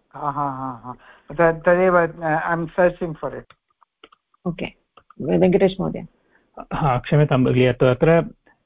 तदेव I am searching for it okay Venkatesh महोदय क्षम्यतां भगिनि अत्र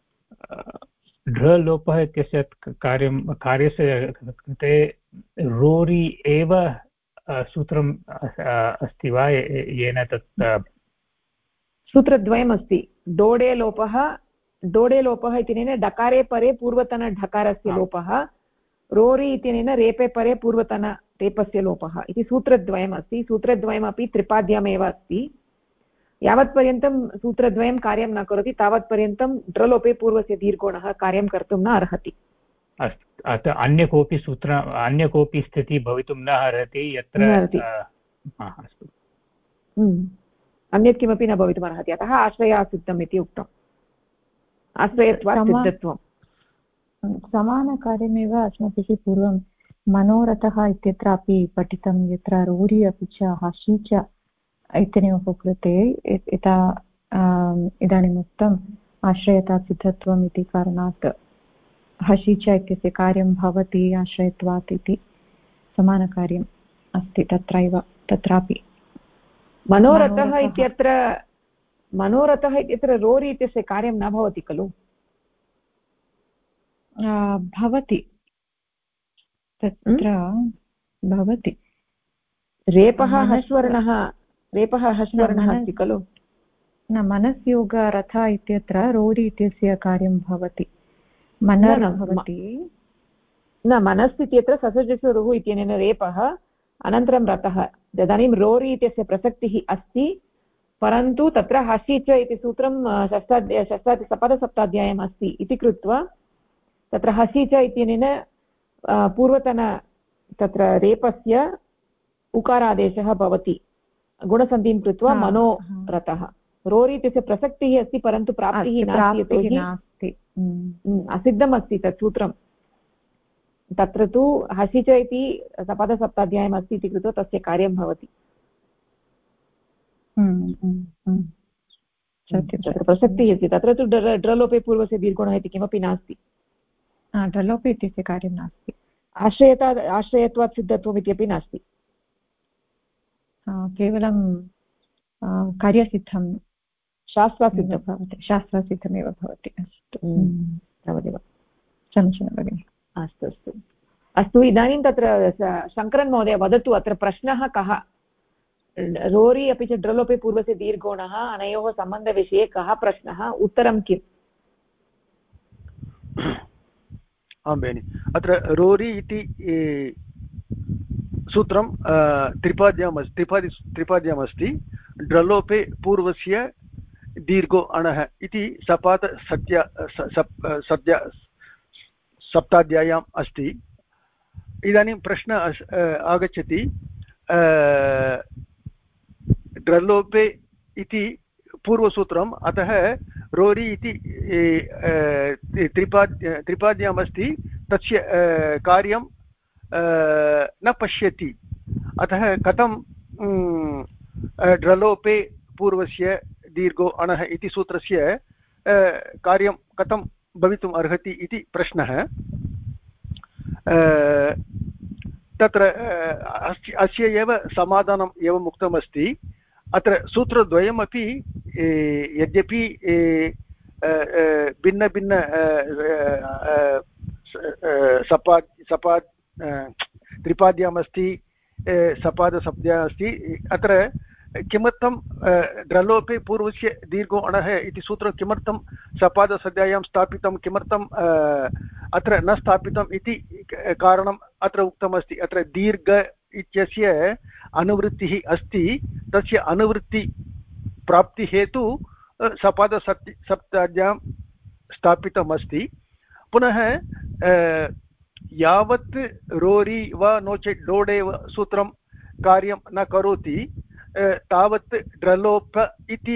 ढ्रलोपः इत्यस्य कार्यस्य कृते रोरि एव सूत्रम् अस्ति वा येन तत् सूत्रद्वयमस्ति डोडे लोपः डोडे लोपः इत्यनेन डकारे परे पूर्वतनढकारस्य लोपः, रोरि इत्यनेन रेपे परे पूर्वतनरेपस्य लोपः इति सूत्रद्वयम् अस्ति। सूत्रद्वयमपि त्रिपाद्यमेव अस्ति। यावत्पर्यन्तं सूत्रद्वयं कार्यं न करोति तावत्पर्यन्तं ड्रलोपे पूर्वस्य दीर्घोणः कार्यं कर्तुं न अर्हति। अस्तु, अतः अन्य कोऽपि स्थितिः भवितुं न अर्हति यत्र अस्तु, अन्यत् किमपि न भवितुम् अर्हति। अतः आश्रयासिद्धम् इति उक्तम्। आश्रयत्वात् सिद्धत्वं समानकार्यमेव अस्माभिः पूर्वं मनोरथः इत्यत्रापि पठितं, यत्र रोरि अपि च हसि च इत्यनयोः कृते यथा इदानीम् उक्तम् आश्रयता सिद्धत्वम् इति कारणात् हसि च इत्यस्य कार्यं भवति आश्रयत्वात् इति समानकार्यम् अस्ति तत्रैव तत्रापि। मनोरथः इत्यत्र रोरि इत्यस्य कार्यं न भवति खलु? भवति, तत्र भवति। रेपः हस्वर्णः अस्ति खलु? न, मनस्योगरथ इत्यत्र रोरि इत्यस्य कार्यं भवति, मनर् भवति। न, मनस् इत्यत्र ससर्जस्य रुः इत्यनेन रेपः अनन्तरं रथः। इदानीं रोरि इत्यस्य प्रसक्तिः अस्ति, परन्तु तत्र हसि च इति सूत्रं पदसप्ताध्यायम् अस्ति इति कृत्वा तत्र हसि च इत्यनेन पूर्वतन तत्र रेपस्य उकारादेशः भवति, गुणसन्धिं कृत्वा मनोरथः। रोरि इत्यस्य प्रसक्तिः अस्ति परन्तु प्राप्तिः नास्ति, असिद्धम् अस्ति तत् सूत्रं। तत्र तु हसि च इति पदसप्ताध्यायम् अस्ति इति कृत्वा तस्य कार्यं भवति। तत्र प्रसक्तिः अस्ति, तत्र तु ड्रलोपे पूर्वस्य दीर्घोणः इति किमपि नास्ति। ड्रलोपे इत्यस्य कार्यं नास्ति। आश्रयत्वात् सिद्धत्वम् इत्यपि नास्ति, केवलं कार्यसिद्धं शास्त्रासिद्धं भवति, शास्त्रासिद्धमेव भवति। अस्तु, तावदेव। समीचीनं भगिनि। अस्तु अस्तु अस्तु। इदानीं तत्र शङ्करन् महोदय वदतु, अत्र प्रश्नः कः? रोरि अपि च ड्रलोपे पूर्वस्य दीर्घोणः अनयोः सम्बन्धविषये कः प्रश्नः, उत्तरं किम्? आं भगिनि, अत्र रोरि इति सूत्रं त्रिपाद्यमस्ति। ड्रलोपे पूर्वस्य दीर्घो अणः इति सप्ताध्याय्याम् अस्ति। इदानीं प्रश्नः आगच्छति, ड्रलोपे इति पूर्वसूत्रम्, अतः रोरि इति त्रिपाद्याम् अस्ति, तस्य कार्यं न पश्यति। अतः कथं ड्रलोपे पूर्वस्य दीर्घो अणः इति सूत्रस्य कार्यं कथं भवितुम् अर्हति इति प्रश्नः। तत्र अस्य एव समाधानम् एवम् उक्तमस्ति। अत्र सूत्रद्वयमपि यद्यपि भिन्न भिन्न त्रिपाद्याम् अस्ति, सपादशब्दः अस्ति, अत्र किमर्थं ड्रलोपे पूर्वस्य दीर्घो अणः इति सूत्रं किमर्थं सपादसद्यायां स्थापितं, किमर्थम् अत्र न स्थापितम् इति कारणम् अत्र उक्तमस्ति। अत्र दीर्घ इत्यस्य अनुवृत्तिः अस्ति, तस्य अनुवृत्तिप्राप्तिहेतु सपादसप्ताद्यां स्थापितमस्ति। पुनः यावत् रोरि वा नो चेत् डोडे सूत्रं कार्यं न करोति तावत् ड्रलोप इति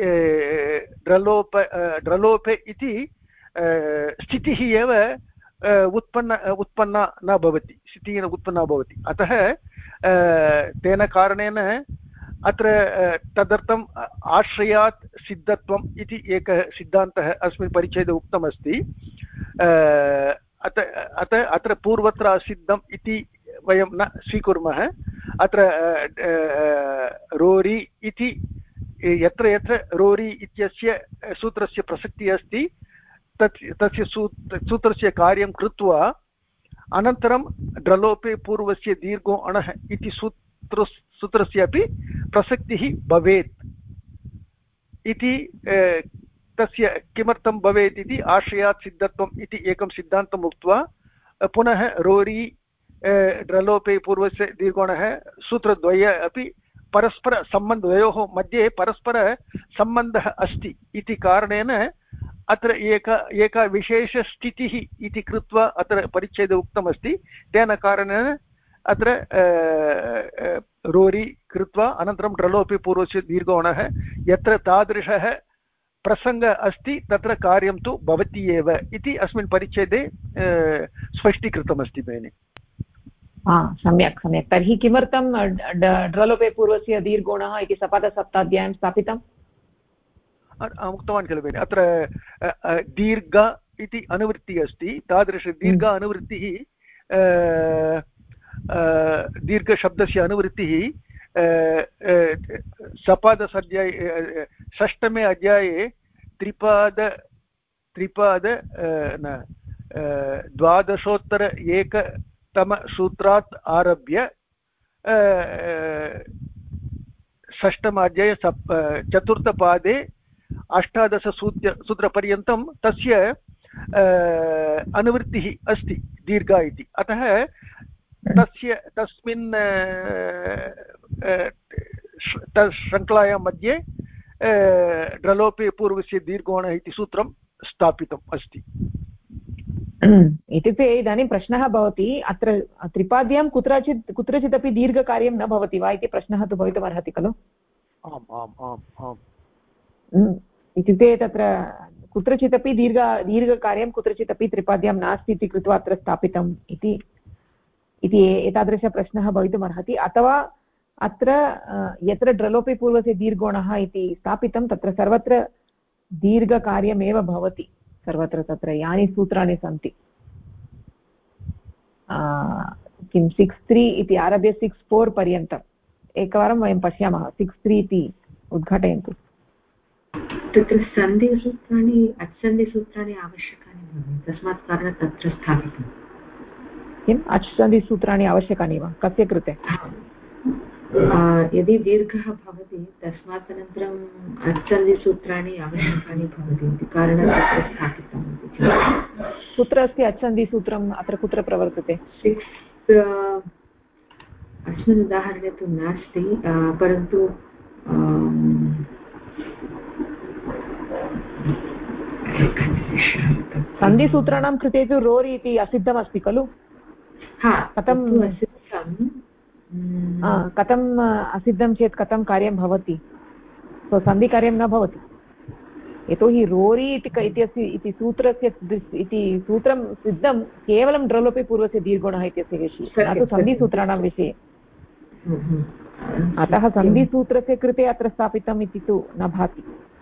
ड्रलोपे इति स्थितिः एव उत्पन्ना न भवति, स्थितिः उत्पन्ना भवति। अतः तेन कारणेन अत्र तदर्थम् आश्रयात् सिद्धत्वम् इति एकः सिद्धान्तः अस्मिन् परिच्छेदे उक्तमस्ति। अत्र पूर्वत्र असिद्धम् इति वयं न स्वीकुर्मः। अत्र रोरि इति यत्र यत्र रोरि इत्यस्य सूत्रस्य प्रसक्तिः अस्ति तस्य सूत्रस्य कार्यं कृत्वा अनन्तरं ड्रलोपे पूर्वस्य दीर्घो अणः इति सूत्रस्य अपि प्रसक्तिः भवेत् इति तस्य किमर्थं भवेत् इति आश्रयात् सिद्धत्वम् इति एकं सिद्धान्तम् उक्त्वा पुनः रोरि ड्रलोपे पूर्वस्य दीर्घोणः सूत्रद्वये अपि परस्परसम्बन्धयोः मध्ये परस्परसम्बन्धः अस्ति इति कारणेन अत्र एका विशेषस्थितिः इति कृत्वा अत्र परिच्छेदे उक्तमस्ति। तेन कारणेन अत्र रोरि कृत्वा अनन्तरं ड्रलोपि पूर्वस्य दीर्घोणः यत्र तादृशः प्रसङ्गः अस्ति तत्र कार्यं तु भवति एव इति अस्मिन् परिच्छेदे स्पष्टीकृतमस्ति भगिनि। सम्यक् सम्यक्। तर्हि किमर्थं ड्रलोपे पूर्वस्य दीर्घोणः इति सपादसप्ताध्यायं स्थापितम्? उक्तवान् खलु भगिनि, अत्र दीर्घ इति अनुवृत्तिः अस्ति। तादृशदीर्घ अनुवृत्तिः दीर्घशब्दस्य अनुवृत्तिः सपादसध्याये षष्ठमे अध्याये त्रिपाद द्वादशोत्तर एकतमसूत्रात् आरभ्य षष्ठमाध्याये चतुर्थपादे अष्टादशसूत्रपर्यन्तं तस्य अनुवृत्तिः अस्ति दीर्घ इति। अतः तस्मिन् शृङ्खलायां मध्ये ड्रलोपे पूर्वस्य दीर्घोणः इति सूत्रं स्थापितम् अस्ति। इत्युक्ते इदानीं प्रश्नः भवति, अत्र त्रिपाद्यां कुत्रचिदपि दीर्घकार्यं न भवति वा इति प्रश्नः तु भवितुमर्हति खलु? आम् आम् आम् आम्। इत्युक्ते तत्र कुत्रचिदपि दीर्घकार्यं कुत्रचिदपि त्रिपाद्यां नास्ति इति कृत्वा अत्र स्थापितम् इति एतादृशप्रश्नः भवितुमर्हति। अथवा अत्र यत्र ड्रलोपे पूर्वस्य दीर्घोणः इति स्थापितं तत्र सर्वत्र दीर्घकार्यमेव भवति। सर्वत्र तत्र यानि सूत्राणि सन्ति किं 6.3 इति आरभ्य 6.4 पर्यन्तम् एकवारं वयं पश्यामः। 6.3 इति उद्घाटयन्तु। तत्र सन्धिसूत्राणि अच्सन्धिसूत्राणि आवश्यकानि भवन्ति, तस्मात् कारणात् तत्र स्थापितं। किम् अच्सन्धिसूत्राणि आवश्यकानि वा? कस्य कृते? यदि दीर्घः भवति तस्मात् अनन्तरम् अच्सन्धिसूत्राणि आवश्यकानि भवन्ति इति कारणात् तत्र स्थापितम्। कुत्र अस्ति अच्सन्धिसूत्रम्? अत्र कुत्र प्रवर्तते? अस्मिन् उदाहरणे तु नास्ति, परन्तु सन्धिसूत्राणां कृते तु रोरि इति असिद्धमस्ति खलु? कथम् असिद्धं चेत् कथं कार्यं भवति? सन्धिकार्यं न भवति, यतोहि रोरि इति सूत्रस्य इति सूत्रं सिद्धं केवलं ड्रलोपे पूर्वस्य दीर्घोणः इत्यस्य विषये, न तु सन्धिसूत्राणां विषये। अतः सन्धिसूत्रस्य कृते अत्र स्थापितम् इति तु न भाति।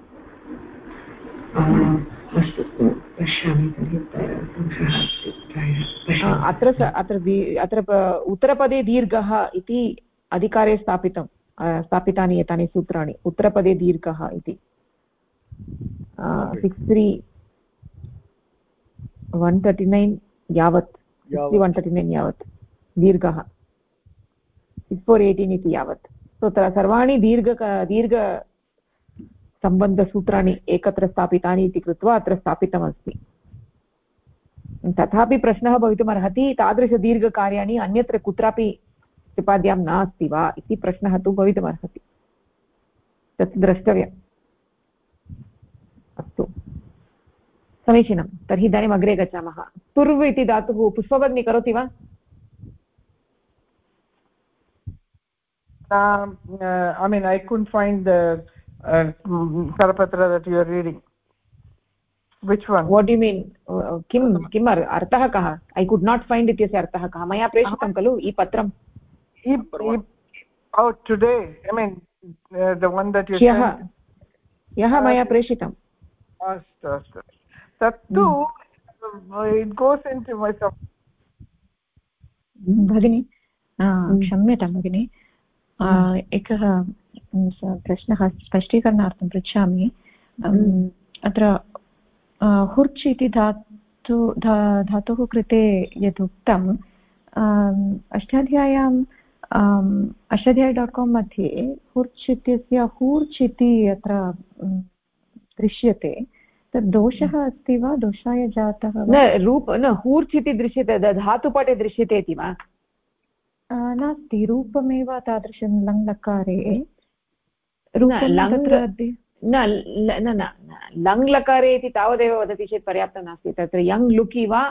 अत्र उत्तरपदे दीर्घः इति अधिकारे स्थापितानि एतानि सूत्राणि। उत्तरपदे दीर्घः इति 6.3 यावत् 139 यावत् दीर्घः 6.4 इति यावत्। तत्र सर्वाणि दीर्घसम्बन्धसूत्राणि एकत्र स्थापितानि इति कृत्वा अत्र स्थापितमस्ति। तथापि प्रश्नः भवितुमर्हति, तादृशदीर्घकार्याणि अन्यत्र कुत्रापि त्रिपाद्यां नास्ति वा इति प्रश्नः तु भवितुमर्हति। तत् द्रष्टव्यम्। अस्तु, समीचीनं। तर्हि इदानीम् अग्रे गच्छामः। तुर्व् इति धातुः पुष्पभगिनी करोति वा? I mean, I couldn't find the Karapatra that you are reading. Which one? What do you mean? किम् अर्थः कः? I could not find इत्यस्य अर्थः कः? मया प्रेषितं खलु ई पत्रं? Oh, today. I mean, the one that you sent. यः मया प्रेषितम्। अस्तु अस्तु। तत्तु it goes into my भगिनी क्षम्यतां भगिनी, एकः प्रश्नः स्पष्टीकरणार्थं पृच्छामि। अत्र हुर्च् इति धातुः कृते यद् उक्तम् अष्टाध्यायी.com मध्ये हुर्च् इत्यस्य हूर्च् इति अत्र दृश्यते। तद् दोषः अस्ति वा दोषाय जातः वा? न रूप न हूर्च् इति दृश्यते धातुपटे दृश्यते इति वा? नास्ति रूपमेव तादृशं लङ् लकारे न लङ् लकारे इति तावदेव वदति चेत् पर्याप्तं नास्ति तत्र यङ् लुकि वा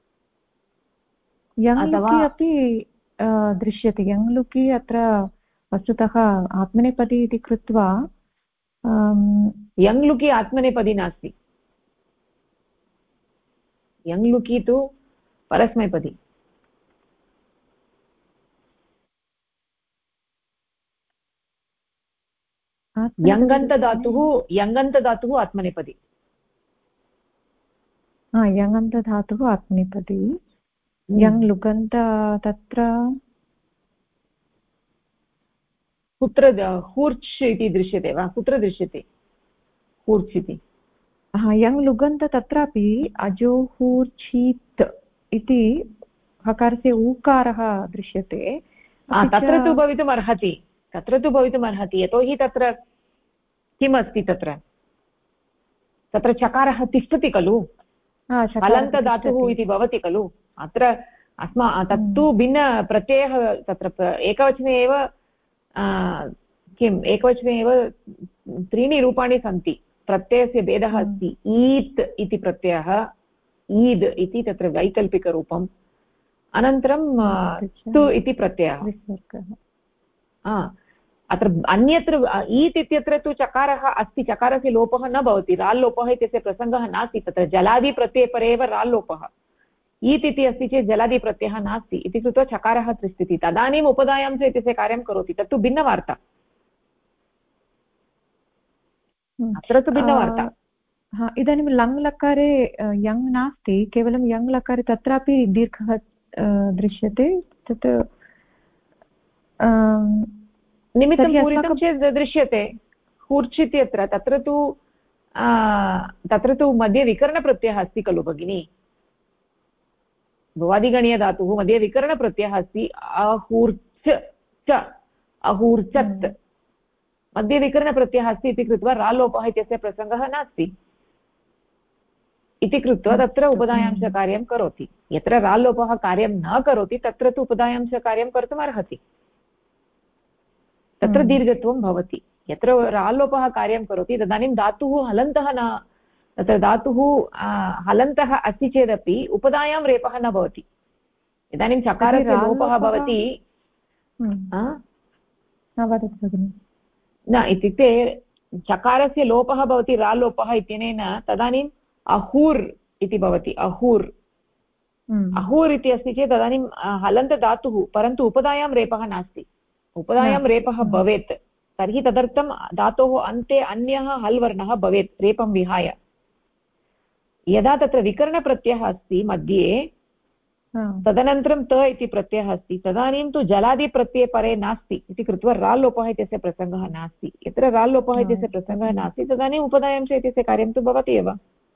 यङ् लुकि अपि दृश्यते यङ् लुकि अत्र वस्तुतः आत्मनेपदी इति कृत्वा यङ् लुकि आत्मनेपदी नास्ति यङ् लुकि तु परस्मैपदी यङन्तधातुः आत्मनेपदी यङन्तधातुः आत्मनेपदी यङ् लुगन्त तत्र कुत्र हूर्च् इति दृश्यते वा कुत्र दृश्यते हूर्च् इति यङ् लुगन्त तत्रापि अजोहूर्छीत् इति हकारस्य ऊकारः दृश्यते तत्र तु भवितुम् अर्हति यतोहि तत्र किमस्ति तत्र चकारः तिष्ठति खलु हलन्तधातुः इति भवति खलु अत्र तत्तु भिन्नप्रत्ययः तत्र एकवचने एव एकवचने एव त्रीणि रूपाणि सन्ति प्रत्ययस्य भेदः अस्ति ईत् इति प्रत्ययः ईद् इति तत्र वैकल्पिकरूपम् अनन्तरं तु इति प्रत्ययः अत्र अन्यत्र ईत् इत्यत्र तु चकारः अस्ति चकारस्य लोपः न भवति राल्लोपः इत्यस्य प्रसङ्गः नास्ति तत्र जलादिप्रत्ययपरे एव राल्लोपः ईत् इति अस्ति चेत् जलादिप्रत्ययः नास्ति इति कृत्वा चकारः तिष्ठति तदानीम् उपधायां च इत्यस्य कार्यं करोति तत्तु भिन्नवार्ता अत्र तु भिन्नवार्ता इदानीं लङ् लकारे यङ् नास्ति केवलं यङ् लकारे तत्रापि दीर्घः दृश्यते तत् निमित्तं पूरितं चेत् दृश्यते हूर्च् इत्यत्र तत्र तु मध्ये विकरणप्रत्ययः अस्ति खलु भगिनि भवादिगणीयधातुः मध्ये विकरणप्रत्ययः अस्ति अहूर्च् च अहूर्चत् मध्ये विकरणप्रत्ययः अस्ति इति कृत्वा रालोपः इत्यस्य प्रसङ्गः नास्ति इति कृत्वा तत्र उपधायांशकार्यं करोति यत्र राल्लोपः कार्यं न करोति तत्र तु उपधायांशकार्यं कर्तुम् अर्हति तत्र दीर्घत्वं भवति यत्र राल्लोपः कार्यं करोति तदानीं धातुः हलन्तः न तत्र धातुः हलन्तः अस्ति चेदपि उपधायां रेपः न भवति इदानीं चकारस्य लोपः भवति न इत्युक्ते चकारस्य लोपः भवति राल्लोपः इत्यनेन तदानीम् अहूर् इति भवति अहूर् इति अस्ति चेत् तदानीं हलन्तधातुः परन्तु उपधायां रेपः नास्ति उपधायां रेपः भवेत् तर्हि तदर्थं धातोः अन्ते अन्यः हल् वर्णः भवेत् रेपं विहाय यदा तत्र विकरणप्रत्ययः अस्ति मध्ये तदनन्तरं त इति प्रत्ययः अस्ति तदानीं तु जलादिप्रत्यये परे नास्ति इति कृत्वा राल्लोपः इत्यस्य प्रसङ्गः नास्ति यत्र राल्लोपः इत्यस्य प्रसङ्गः नास्ति तदानीम् उपधायांश इत्यस्य कार्यं तु भवति एव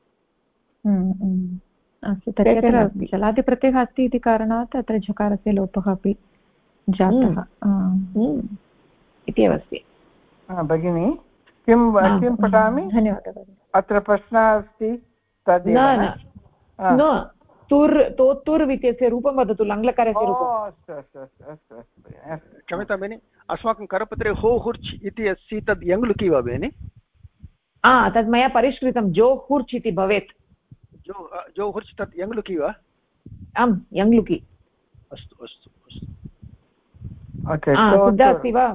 अस्तु तर्हि जलादिप्रत्ययः अस्ति इति कारणात् अत्र झकारस्य लोपः अपि जातः इत्येव अस्ति भगिनी किं पठामि धन्यवादः अत्र प्रश्नः अस्ति तदेव न तुर् तोत्तुर् इत्यस्य रूपं वदतु लङ्लकारस्य रूपम् अस्तु क्षम्यतां भगिनि अस्माकं करपत्रे हो हुर्च् इति अस्ति तद् यङ् लुकि वा भगिनि तद् मया परिष्कृतं जो हुर्च् इति भवेत् जो हुर्च् तत् यङ् लुकि वा आम् यङ् लुकि अस्तु अस्तु सिद्धा अस्ति वा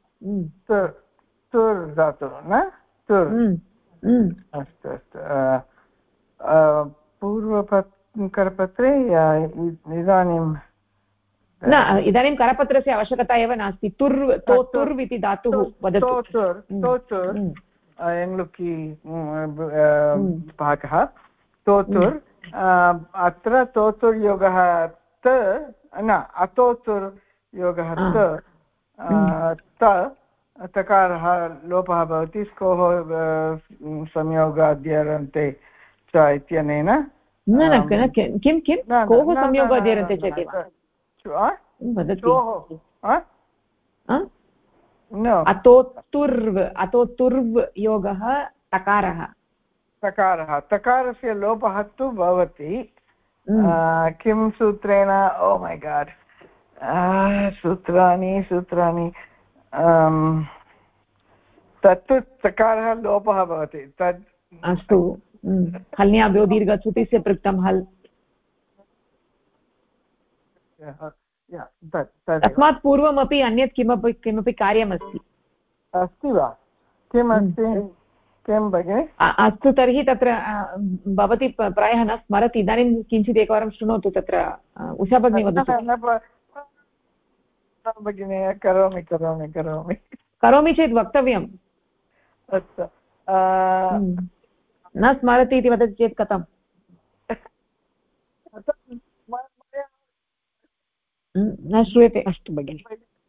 तुर् धातुः न तुर् अस्तु पूर्वकरपत्रे इदानीं न इदानीं करपत्रस्य आवश्यकता एव नास्ति तुर् इति धातुः वदतु यङ्लुकि भागः तोतुर् अत्र तोतुर्योगः त न अतोतुर् योगः तकारः लोपः भवति स्कोः संयोगाद्यरन्ते च इत्यनेन किं कोः संयोगाद्यरन्ते चेति अतोतुर्व् योगः तकारः तकारः तकारस्य लोपः तु भवति किं सूत्रेण ओ मै गाड् सूत्राणि तत्तु तकारः लोपः भवति तद् अस्तु हल्याभ्यो दीर्घसुतिस्य पृक्तं हल् तस्मात् पूर्वमपि अन्यत् किमपि कार्यमस्ति अस्ति वा किमस्ति किं भगिनि अस्तु तर्हि तत्र भवती प्रायः न स्मरति इदानीं किञ्चित् एकवारं शृणोतु तत्र उषा भगिनी वदतु भगिनि करोमि चेत् वक्तव्यम् अस्तु न स्मरति इति वदति चेत् कथम् न श्रूयते अस्तु भगिनि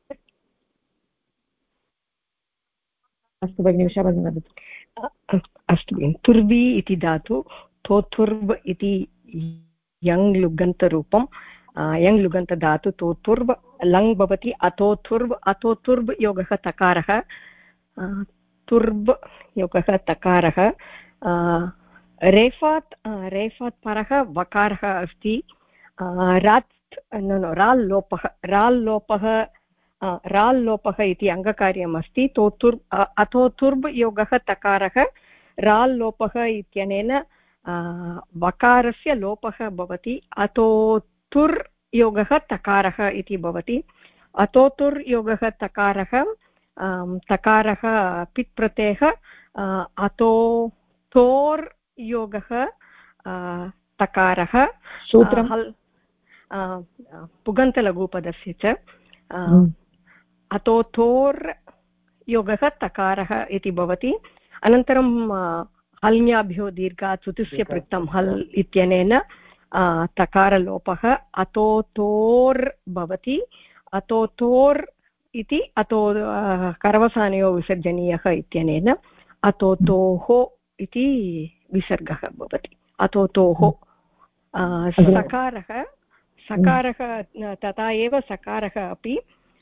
उषा भगिनी वदतु अस्तु भगिनि तुर्वी इति धातु तोथुर्व इति यङ् लुगन्तरूपं यङ् लुगन्तधातु तोथुर्व लङ् भवति अतोथुर्व योगः तकारः तुर्व योगः तकारः रेफात् परः वकारः अस्ति राल् लोपः इति अङ्गकार्यम् अस्ति अतोथुर्व योगः तकारः राल् लोपः इत्यनेन वकारस्य लोपः भवति अतोतुर् योगः तकारः इति भवति अतोतुर् योगः तकारः पित् प्रत्ययः अतोतोर् योगः तकारः सूत्रं पुगन्तलघुपदस्य च अतोथोर् योगः तकारः इति भवति अनन्तरं हल्याभ्यो दीर्घात् चतुस्य पृक्तं हल् इत्यनेन तकारलोपः अतोतोर् भवति अतोतोर् इति करवसानयो विसर्जनीयः इत्यनेन अतोतोः इति विसर्गः भवति अतोतोः सकारः तथा एव सकारः अपि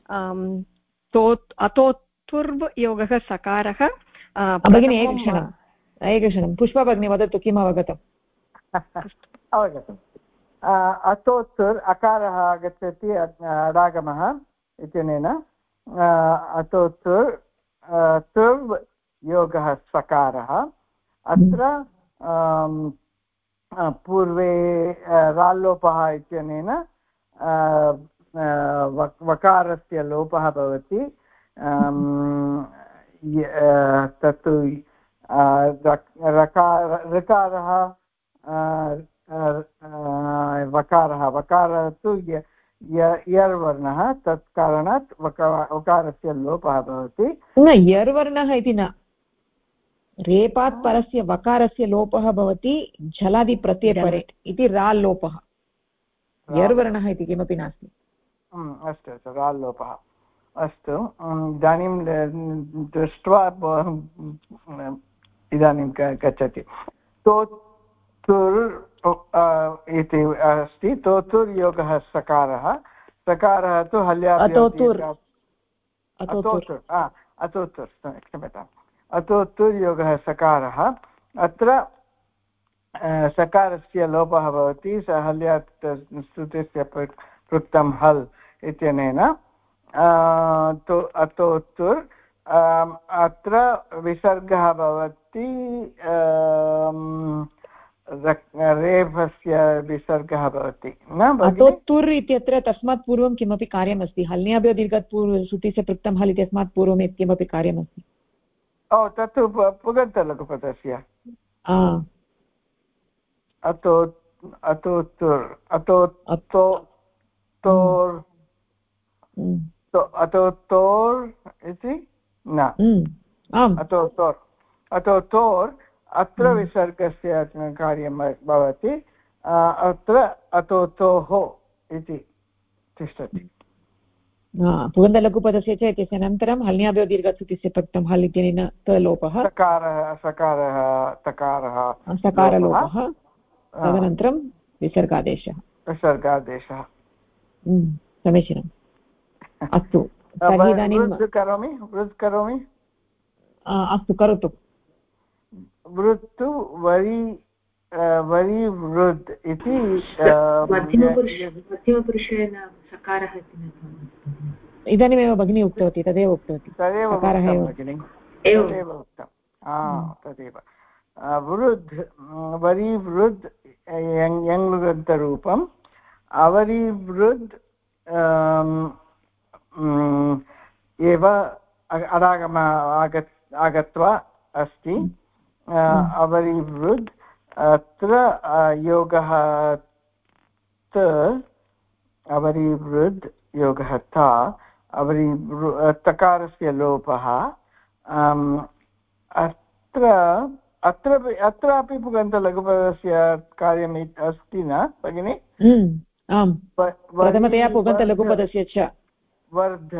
अतोतुर्व योगः सकारः भगिनि एकक्षणं पुष्पा भगिनी वदतु किम् अवगतम् अवगतम् अतोत्तुर् अकारः आगच्छति अडागमः इत्यनेन अतोत्तुर् तुर्व योगः सकारः अत्र पूर्वे राल्लोपः इत्यनेन वकारस्य लोपः भवति तत्तु ऋकारः वकारः तु यर्वर्णः तत् कारणात् वकारस्य लोपः भवति न यर्वर्णः इति न रेपात् परस्य वकारस्य लोपः भवति झलादिप्रत्ययपरे इति राल्लोपः यर्वर्णः इति किमपि नास्ति अस्तु राल्लोपः अस्तु इदानीं दृष्ट्वा इदानीं गच्छति तोतुर् इति अस्ति तोतुर् योगः सकारः तु क्षम्यताम् अतोतुर् योगः सकारः अत्र सकारस्य लोपः भवति हल्यात् स्तुतिस्य पृक्तं हल् इत्यनेन अतोतुर् अत्र विसर्गः भवति रेफस्य विसर्गः भवति न अतोतुर् इत्यत्र तस्मात् पूर्वं किमपि कार्यमस्ति हल्याभ्यो दीर्घात् पूर्वं श्रुतिस्य पृक्तं हल् इत्यस्मात् पूर्वं किमपि कार्यमस्ति तत्तु पुगन्तलघुपदस्य अतोतोर् इति न अतोतोर् अत्र विसर्गस्य कार्यं भवति अत्र अतोतोः इति तिष्ठति पुगन्तलघुपदस्य च इत्यस्य अनन्तरं हल्याभ्यो दीर्घसुतिस्य पक्तं हल् इत्यनेन तलोपः सकारलोपः तदनन्तरं विसर्गादेशः समीचीनम् अस्तु तर्हि इदानीं करोमि अस्तु करोतु वृत्तु वरि वरि वृद् इति मध्यमपुरुषेण सकारः इति न भवति। इदानीमेव भगिनी उक्तवती तदेव उक्तवती तदेव भगिनि तदेव उक्तं तदेव वृद् वरि वृद् यङ्लुगन्तरूपम् अवरिवृद् एव अरागम आगत्वा अस्ति अवरिवृद् अत्र योगः अवरिवृद् योगः ता तकारस्य लोपः अत्रापि पुगन्तलघुपदस्य कार्यम् अस्ति न भगिनि? आम्, प्रथमतया पुगन्तलघुपदस्य च वर्ध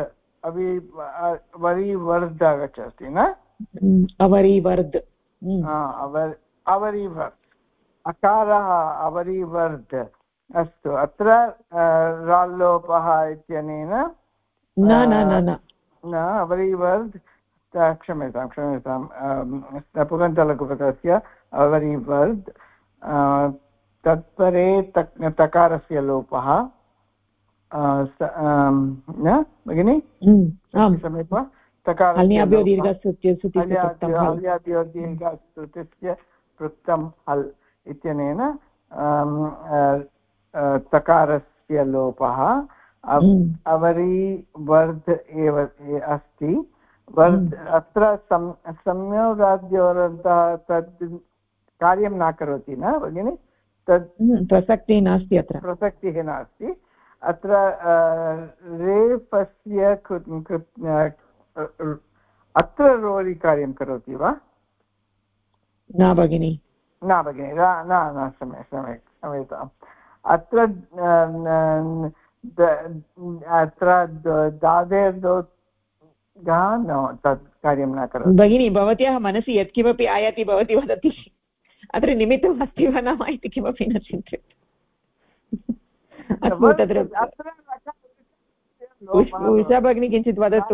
वरिवर्ध आगच्छति न? अवरिवर्ध अवरिवर्ध अकारः अवरिवर्ध अस्तु। अत्र राल्लोपः इत्यनेन न अवरिवर्ध क्षम्यतां पुगन्तलघुपदस्य अवरिवर्ध तत्परे तकारस्य लोपः न भगिनि? सम्यक् वा? दीर्घस्तुतिस्य पृक्तं हल् इत्यनेन तकारस्य लोपः अवरिवर्ध एव अस्ति। वर्ध अत्र संयोगाद्योरन्तः तद् कार्यं न करोति न भगिनि? तद् प्रसक्तिः नास्ति, अत्र प्रसक्तिः नास्ति। अत्र रेफस्य अत्र रोरि कार्यं करोति वा? न भगिनि न सम्यक् क्षम्यताम्। अत्र दादेर्दो तत् कार्यं न करोति भगिनि। भवत्याः मनसि यत्किमपि आयाति भवती वदति। अत्र निमित्तम् अस्ति वा न वा इति किमपि न चिन्तयति। अस्तु, तत्र उषा भगिनी किञ्चित् वदतु।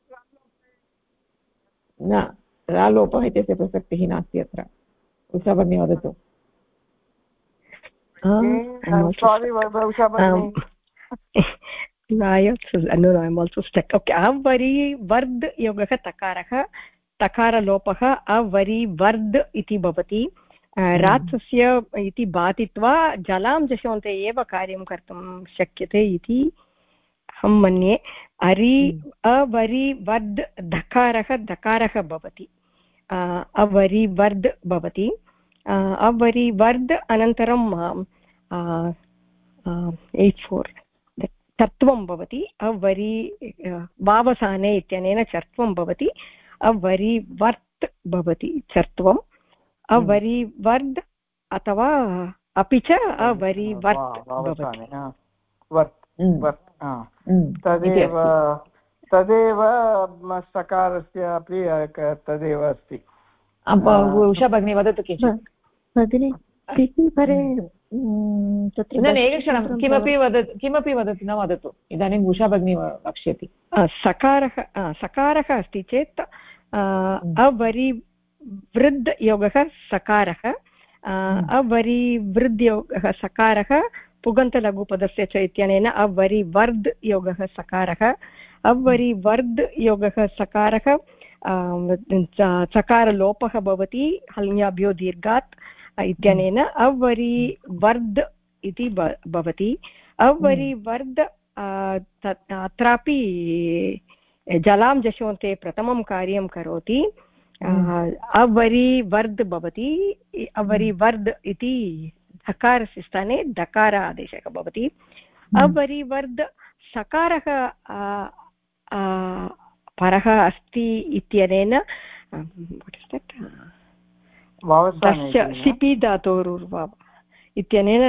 न, रालोपः इत्यस्य प्रसक्तिः नास्ति अत्र। उषा भगिनी वदतु। अवरिवर्ध योगः तकारः तकारलोपः अवरिवर्ध इति भवति। रात्सस्य इति बाधित्वा जलां जशोन्ते एव कार्यं कर्तुं शक्यते इति अहं मन्ये। अवरिवर्ध दकारः भवति, अवरिवर्ध भवति। अवरिवर्ध अनन्तरं 8-4 चर्त्वं भवति। वावसाने इत्यनेन चर्त्वं भवति। अवरिवर्त् भवति चर्त्वम्। अवरिवर्ध अथवा अपि च अवरिवर्त् भवति। तदेव सकारस्य अपि तदेव अस्ति। उषा भगिनी वदतु किञ्चित्। भगिनि एकक्षणं किमपि वदतु न वदतु। इदानीम् उषा भगिनी वक्ष्यति। सकारः अस्ति चेत् अवरिवृद्ध योगः सकारः, अवरिवृद्ध योगः सकारः पुगन्तलघुपदस्य च इत्यनेन अवरिवर्ध योगः सकारः। अवरिवर्ध योगः सकारः चकारलोपः भवति हल्याभ्यो दीर्घात् इत्यनेन अवरिवर्ध इति भवति। अवरिवर्ध अत्रापि जलां जशोन्ते प्रथमं कार्यं करोति। अवरिवर्ध भवति। अवरिवर्ध इति धकारस्य स्थाने डकार आदेशः भवति। अवरिवर्ध सकारः परः अस्ति इत्यनेन दश्च शिपि धातोरुर्वाव इत्यनेन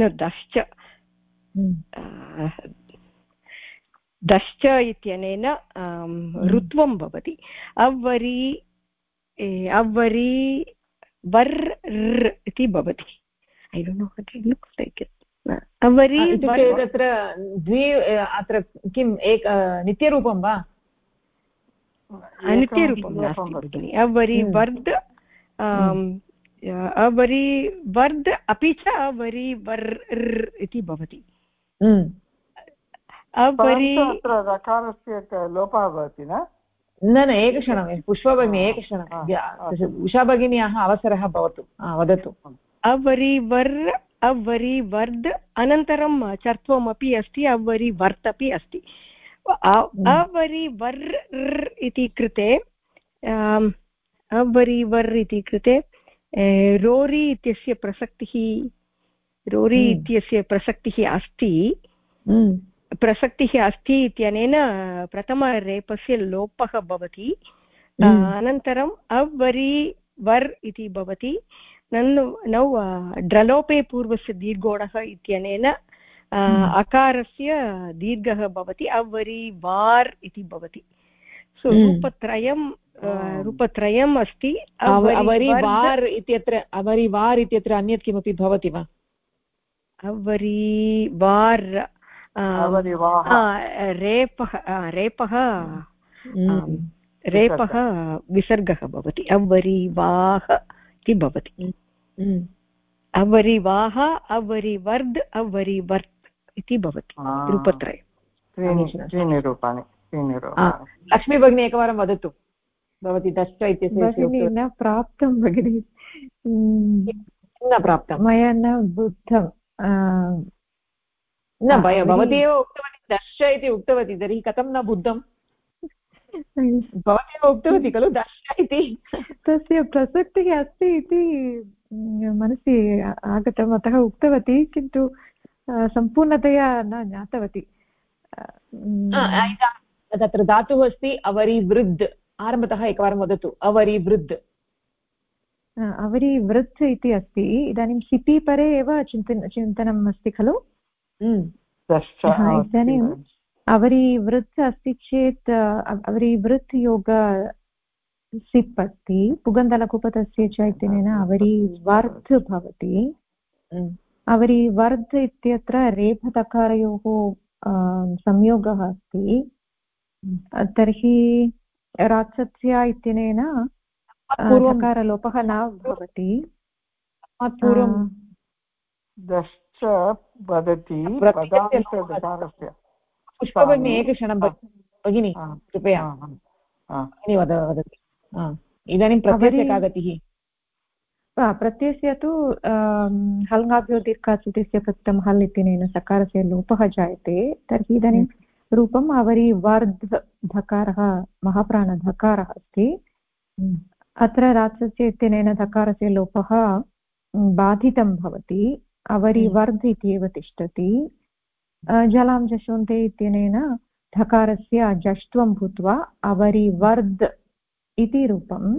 दश्च इत्यनेन ऋत्वं भवति। अवरिवर् इति भवति। I don't know what it looks like. तत्र अत्र किम् नित्यरूपं वा? नित्यरूपं नास्ति भगिनि। अवरिवर्ध अवरिवर्ध अपि च अवरिवर् इति भवति। अत्र रकारस्य लोपः भवति न न एकक्षणं पुष्पभगिनी एकक्षणं उषा भगिन्याः अवसरः भवतु वदतु। अवरिवर् अवरिवर्ध अनन्तरं चर्त्वमपि अस्ति अवरिवर्त् अपि अस्ति। अवरिवर् इति कृते अवरिवर् इति कृते रोरि इत्यस्य प्रसक्तिः अस्ति इत्यनेन प्रथमरेपस्य लोपः भवति। अनन्तरं अवरिवर् इति भवति। नौ ड्रलोपे पूर्वस्य दीर्घोणः इत्यनेन अकारस्य दीर्घः भवति अवरिवार् इति भवति। सो रूपत्रयम् अस्ति। अवरिवार् इत्यत्र अन्यत् किमपि भवति वा? अवरिवार् रेपः विसर्गः भवति अवरिवाह इति भवति। अवरिवाह अवरिवर्ध अवरिवर्त् इति भवति रूपत्रयम्। लक्ष्मी भगिनी एकवारं वदतु भवती दष्ट इत्यस्य न प्राप्तं भगिनी न प्राप्तं मया न बुद्धं न भवती एव उक्तवती दश इति उक्तवती तर्हि कथं न बुद्धं? भवती एव उक्तवती खलु दश इति तस्य प्रसक्तिः अस्ति इति मनसि आगतम् अतः उक्तवती किन्तु सम्पूर्णतया न ज्ञातवती। तत्र धातुः अस्ति अवरिवृद्ध आरम्भतः एकवारं वदतु अवरिवृद्ध। अवरिवृद्ध इति अस्ति इदानीं सिपि परे एव चिन्तनम् अस्ति खलु। इदानीम् अवरिवृद्ध अस्ति चेत् अवरिवृद्ध योग सिप् अस्ति पुगन्तलकुपतस्य च इत्यनेन अवरिवर्ध भवति। अवरिवर्ध इत्यत्र रेफतकारयोः संयोगः अस्ति तर्हि रात्सत्या इत्यनेन ऋकारलोपः न भवति। पूर्वं दश्च वदति पुष्पभगिनी एकक्षणं भगिनी कृपया वदति। इदानीं प्रत्ययस्य का गतिः? प्रत्ययस्य तु हल्ङ्गाभ्यो दीर्घात्सुतस्य प्रत्ययं हल् इत्यनेन सकारस्य लोपः जायते तर्हि इदानीं रूपम् अवरिवर्ध धकारः महाप्राणधकारः अस्ति। अत्र रात्सस्य इत्यनेन धकारस्य लोपः बाधितं भवति अवरिवर्ध इति एव तिष्ठति। जलां जशोन्ते इत्यनेन धकारस्य जष्ट्वं भूत्वा अवरिवर्ध इति रूपम्।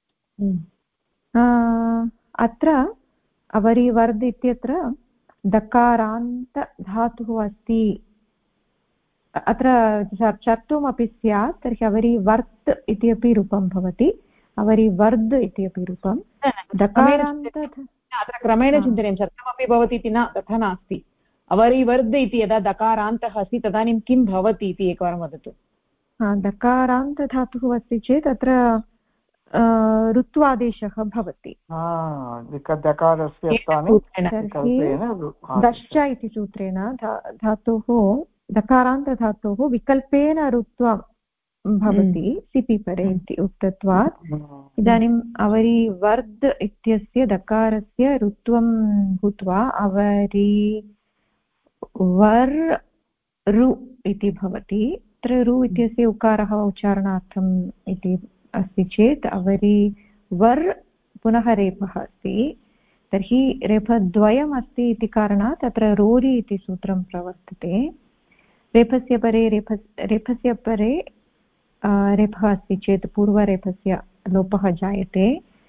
अत्र अवरिवर्ध इत्यत्र दकारान्तधातुः अस्ति। अत्र चर्तुमपि स्यात् तर्हि अवरिवर्त् इति अपि रूपं भवति अवरिवर्ध इति अपि रूपं दकारान्त अत्र क्रमेण चिन्तनीयं चर्तुमपि भवति इति न तथा नास्ति। अवरिवर्ध इति यदा दकारान्तः अस्ति तदानीं किं भवति इति एकवारं वदतु। दकारान्तधातुः अस्ति चेत् अत्र ऋत्वादेशः भवति दश्च इति सूत्रेण धातुः दकारान्तधातोः विकल्पेन ऋत्वं भवति सिपि परे इति उक्तत्वात् इदानीम् अवरिवर्ध इत्यस्य दकारस्य ऋत्वं भूत्वा अवरिवर् रु इति भवति। तत्र रु इत्यस्य उकारः उच्चारणार्थम् इति अस्ति चेत् अवरिवर् पुनः रेफः अस्ति तर्हि रेफद्वयम् अस्ति इति कारणात् अत्र रोरि इति सूत्रं प्रवर्तते। रेफस्य परे रेफः अस्ति चेत् पूर्वरेफस्य लोपः जायते।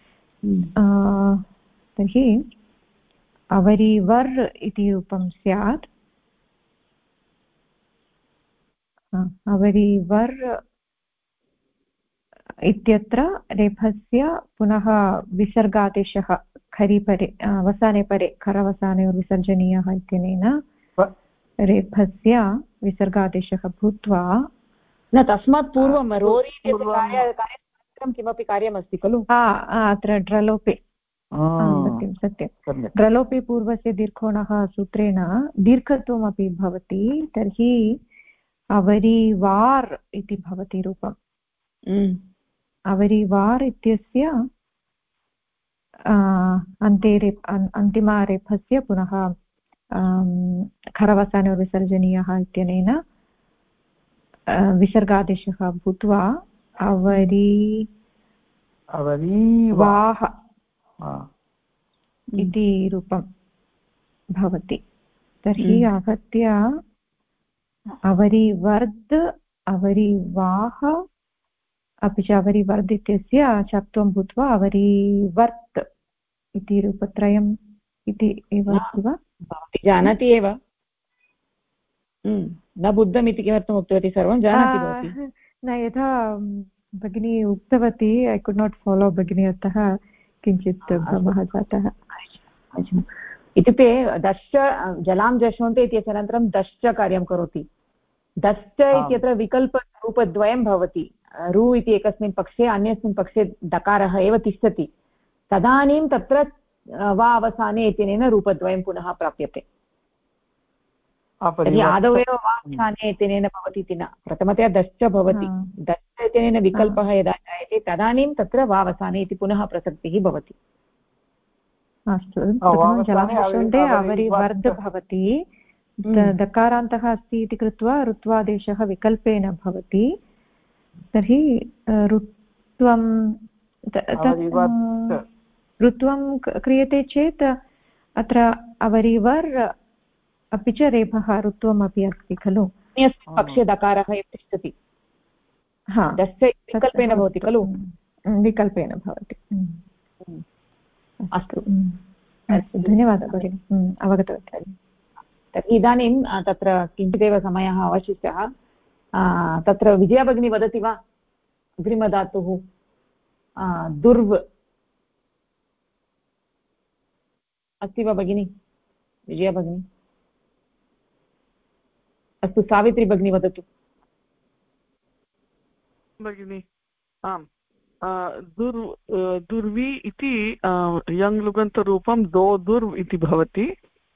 तर्हि अवरिवर् इति रूपं स्यात्। अवरिवर् इत्यत्र रेफस्य पुनः विसर्गादेशः खरिपरे वसाने परे खरवसानयोर्विसर्जनीयः इत्यनेन रेफस्य विसर्गादेशः भूत्वा न तस्मात् पूर्वं रोरि इत्यस्य किमपि कार्यमस्ति खलु? अत्र ड्रलोपे सत्यं ड्रलोपे पूर्वस्य दीर्घोणः सूत्रेण दीर्घत्वमपि भवति, तर्हि अवरिवार् इति भवति रूपम्। अवरिवार् इत्यस्य अन्तिमरेफस्य पुनः खरवसानविसर्जनीयः इत्यनेन विसर्गादेशः भूत्वा अवरिवाः इति रूपं भवति। तर्हि आहत्य अवरिवर्द् अवरिवाः अपि च अवरिवर्द् इत्यस्य चत्वं भूत्वा अवरिवर्त् इति रूपत्रयम् इति एव अस्ति वा? भवती जानाति एव, न बुद्धम् इति किमर्थम् उक्तवती? सर्वं जानाति भवती? न, यथा भगिनी उक्तवती ऐ कुड् नाट् फालो भगिनी, अतः किञ्चित् भ्रमः जातः। इत्युक्ते दश्च जलां जषन्ते इत्यस्य अनन्तरं दश्च कार्यं करोति। दश्च इत्यत्र विकल्परूपद्वयं भवति। रु इति एकस्मिन् पक्षे, अन्यस्मिन् पक्षे दकारः एव तिष्ठति, तदानीं तत्र वा अवसाने इत्यनेन रूपद्वयं पुनः प्राप्यते। तर्हि आदौ एव वा अवसाने इत्यनेन भवति इति न, प्रथमतया दश्च भवति। दश्च इत्यनेन विकल्पः यदा जायते तदानीं तत्र वा अवसाने इति पुनः प्रसक्तिः भवति। अस्तु, जलांशे अवरिवर्द् भवति, दकारान्तः अस्ति इति कृत्वा ऋत्वादेशः विकल्पेन भवति। तर्हि ऋत्वं क्रियते चेत् अत्र अवरिवर् अपि च रेफः ऋत्वम् अपि अस्ति खलु, पक्षे दकारः एव तिष्ठति। विकल्पेन भवति खलु, विकल्पेन भवति। अस्तु, धन्यवादः भगिनि, अवगतवती। तर्हि इदानीं तत्र किञ्चिदेव समयः अवशिष्टः। तत्र विजया भगिनी वदति वा? अग्रिमधातुः दुर्व् अस्ति वा भगिनी? विजया भगिनी? अस्तु, सावित्री भगिनी वदतु। भगिनी, आम्, दुर्वि इति यङ्लुगन्तरूपं दो दुर्व् इति भवति।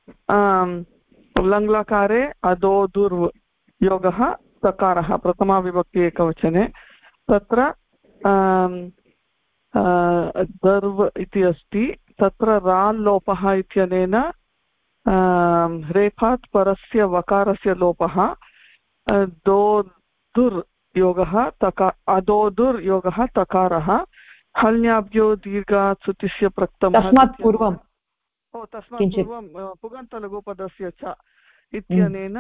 लङ्लकारे अदो दुर्व् योगः तकारः प्रथमाविभक्ति एकवचने। तत्र दर्व् इति अस्ति, तत्र राल्लोपः इत्यनेन रेफात् परस्य वकारस्य लोपः, दोदुर् योगः अदोदुर् योगः तकारः, हल्याभ्यो दीर्घात् सुतिस्य प्रक्तमः। तस्मात् पूर्वं पुगन्तलघुपदस्य च इत्यनेन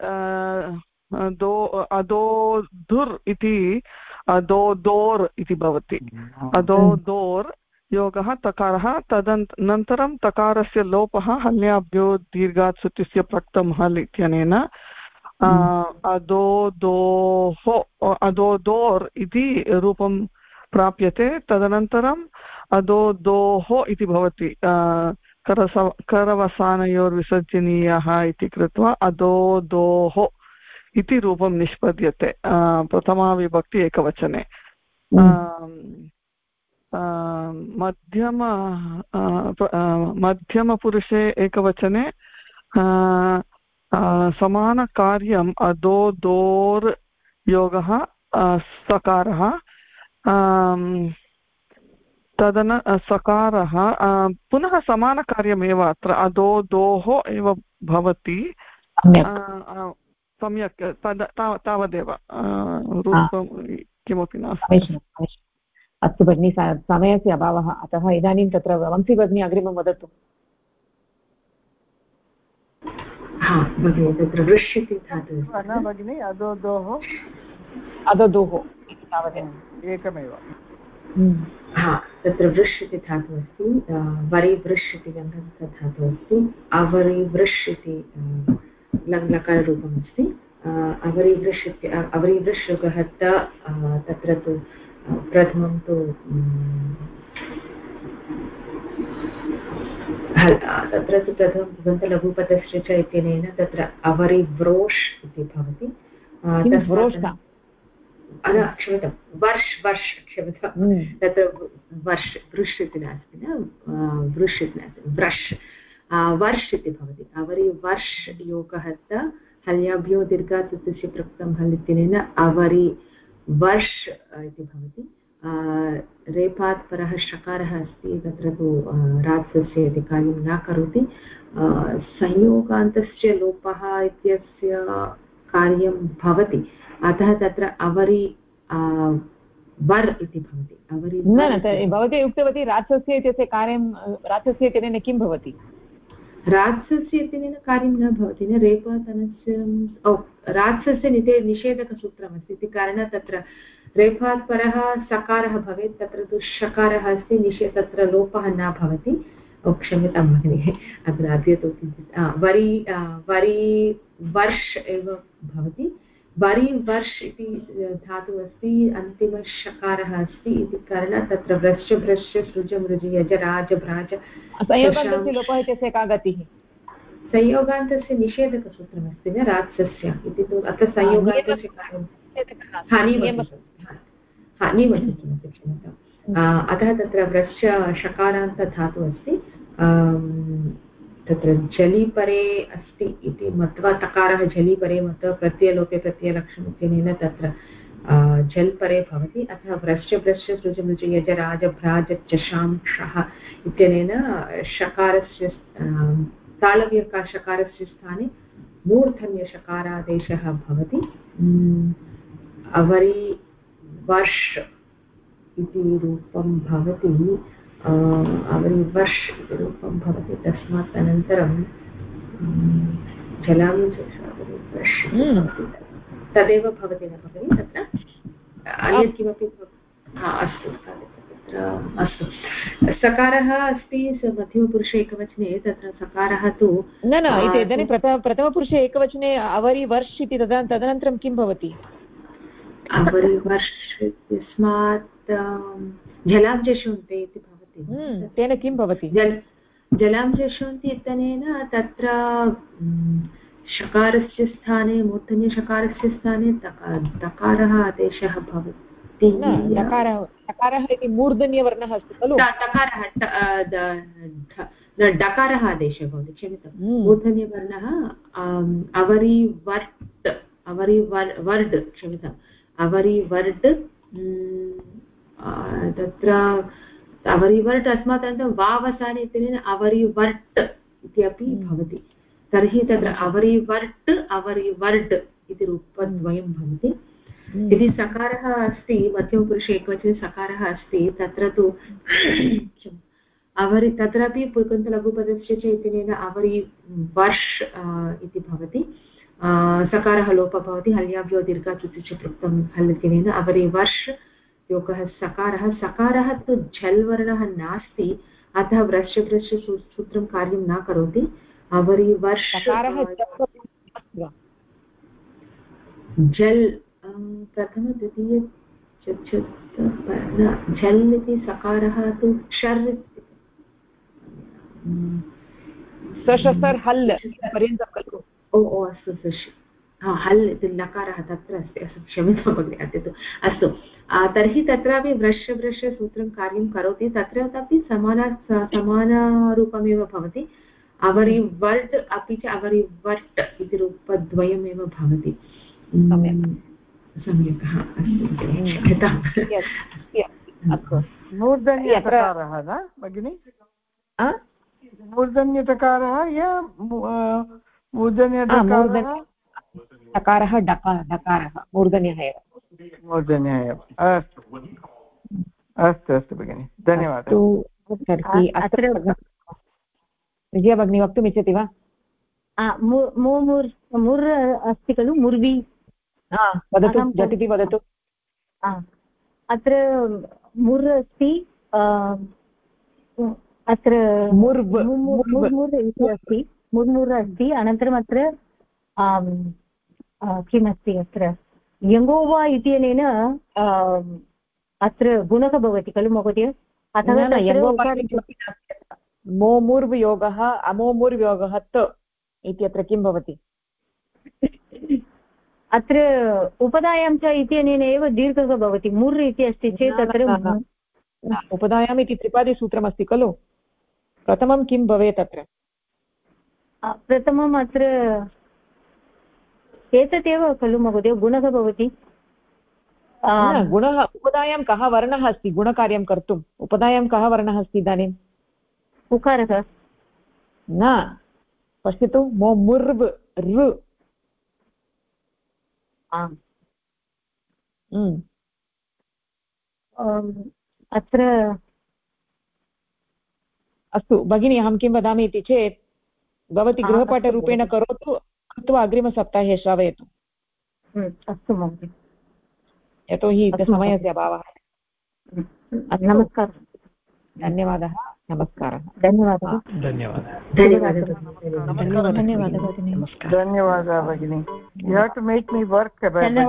अदोधुर् इति अदोदोर् इति भवति। अदोदोर् योगः तकारः, तदनन्तरं तकारस्य लोपः हल्याभ्यो दीर्घात् सुतिस्य प्रक्तं हल् इत्यनेन अदोदोर् इति रूपं प्राप्यते। तदनन्तरम् अदोदोः इति भवति, करवसानयोर्विसर्जनीयः इति कृत्वा अदोदोः इति रूपं निष्पद्यते प्रथमाविभक्ति एकवचने। मध्यमपुरुषे एकवचने समानकार्यम् अदोदोर् योगः सकारः, सकारः पुनः समानकार्यमेव अत्र अदोदोः एव भवति। सम्यक्, तावदेव, रूपं किमपि नास्ति। अस्तु भगिनी, समयस्य अभावः, अतः इदानीं तत्र वंशी भगिनी अग्रिमं वदतु। तत्र वृष् इति धातुः भगिनि, अदोदोः इति तावदेव एकमेव। तत्र वृष् इति धातुः अस्ति, वरिवृष् इति गन्धधातुः अस्ति, अवरिवृष् इति लकाररूपम् अस्ति। अवरिवृष् योगः तत्र तु प्रथमं तु प्रथमं पुगन्तलघुपदस्य च इत्यनेन तत्र अवरिव्रोष् इति भवति। क्षम्यतां वर्ष क्षम्यतां तत्र वृष् इति नास्ति न वृष् इति नास्ति वर्ष इति भवति अवरि वर्ष योगः हल्याभ्यो दीर्घात् इत्यस्य प्रकृतं हल् इत्यनेन अवरि वर्ष इति भवति रेपात् परः षकारः अस्ति तत्र तु रात्सस्य इति कार्यं न करोति संयोगान्तस्य लोपः इत्यस्य कार्यं भवति अतः तत्र अवरि वर् इति भवति अवरि न भवती उक्तवती रात्सस्य इत्यस्य कार्यं रात्सस्य इत्यनेन किं भवति रात्सस्य इत्यनेन कार्यं न भवति न रेपातनस्य रात्सस्य निषेधकसूत्रमस्ति इति कारणात् तत्र रेफात् परः सकारः भवेत् तत्र तु षकारः अस्ति तत्र लोपः न भवति क्षम्यतां भगिनि अत्र अद्य तु किञ्चित् वरि वर्ष एव भवति वरि वर्ष इति धातुः अस्ति अन्तिमषकारः अस्ति इति कारणात् तत्र व्रश्च भ्रश्च सृज मृज यज राज भ्राज संयोगान्तस्य लोपः इत्यस्य का गतिः संयोगान्तस्य निषेधकसूत्रमस्ति न रात्सस्य इति तु अत्र संयोगान्तस्य कार्यं निवचनमस्ति क्षम्यताम् अतः तत्र व्रश्च षकारान्तधातुः अस्ति तत्र जलिपरे अस्ति इति मत्वा तकारः जलिपरे मत्वा प्रत्ययलोपे प्रत्ययलक्षणम् इत्यनेन तत्र जल्परे भवति अतः व्रश्च भ्रश्च सृज मृज यज राज भ्राज चषां क्षः इत्यनेन षकारस्य तालव्यकारस्य स्थाने मूर्धन्यषकारादेशः भवति अवरि वर्ष इति रूपं भवति अवरि वर्ष इति रूपं भवति तस्मात् अनन्तरं जलामि तदेव भवति न भगिनि तत्र अन्यत् किमपि अस्तु अस्तु सकारः अस्ति मध्यमपुरुषे एकवचने तत्र सकारः तु न इदानीं प्रथमपुरुषे एकवचने अवरि वर्ष इति तदनन्तरं किं भवति अवरि वर्ष इत्यस्मात् जलाब्जशुन्ते इति भवति तेन किं भवति जलाब्जशुन्ति इत्यनेन तत्र षकारस्य स्थाने मूर्धन्यषकारस्य स्थाने दकारः आदेशः भवति दकारः इति मूर्धन्यवर्णः अस्ति खलु डकारः आदेशः भवति क्षम्यतां मूर्धन्यवर्णः अवरिवर्ड् क्षम्यताम् अवरिवर्ड् तत्र अवरिवर्ट् अस्मात् अनन्तरं वावसाने इत्यनेन अवरिवर्ट् इति अपि भवति तर्हि तत्र अवरिवर्ड् इति रूपद्वयं भवति यदि सकारः अस्ति मध्यमपुरुषे एकवचने सकारः अस्ति तत्र तु तत्रापि पुल्कन्तलघुपदस्य च इत्यनेन अवरिवर्ष इति भवति सकारः लोपः भवति हल्याभ्यो दीर्घात् च पृक्तं हल् इत्यनेन अवरिवर्ष योगः सकारः तु झल् वर्णः नास्ति अतः व्रश्च सूत्रं कार्यं न करोति अवरिवर्ष झल् प्रथमद्वितीय झल् इति सकारः तु क्षर् हल् पर्यन्तं खलु ओ अस्तु हल् इति लकारः तत्र अस्ति अस्तु क्षम्यतां भगिनि अद्य तु अस्तु तर्हि तत्रापि व्रश्च सूत्रं कार्यं करोति तत्र अपि समानरूपमेव भवति अवरिवर्ट् अपि च अवरिवर्ट् इति रूपद्वयमेव भवति सम्यक् अस्तु मूर्धन्यटकारः न भगिनि मूर्धन्यटकारः या मूर्धन्यटकारः टकारः डकारः मूर्धन्यः एव अस्तु भगिनि धन्यवादः तर्हि अत्र विजया भगिनी वक्तुमिच्छति वा मुर् अस्ति खलु मुर्वि वदतु झटिति वदतु अत्र मुर् अस्ति अत्र मुर्मुर् इति अस्ति मुर्मुर् अस्ति अनन्तरम् अत्र किमस्ति अत्र यङ्गोवा इत्यनेन अत्र गुणः भवति खलु महोदय अतः मोमुर्योगः अमोमुर्योगः त इत्यत्र किं भवति अत्र उपधायां च इत्यनेन एव दीर्घः भवति मुर् इति अस्ति चेत् अत्र उपधायाम् इति त्रिपादिसूत्रमस्ति खलु प्रथमं किं भवेत् अत्र प्रथमम् अत्र एतदेव खलु महोदय गुणः भवति गुणः उपधायां कः वर्णः अस्ति गुणकार्यं कर्तुम् उपधायां कः वर्णः अस्ति इदानीम् उकारः न पश्यतु मो मुर्व् ऋ अत्र अस्तु भगिनी अहं किं वदामि इति चेत् भवती गृहपाठरूपेण करोतु कृत्वा अग्रिमसप्ताहे श्रावयतु अस्तु महोदय यतोहि समयस्य अभावः नमस्कारः धन्यवादः नमस्कारः धन्यवादः धन्यवादः भगिनी. You have to make me work.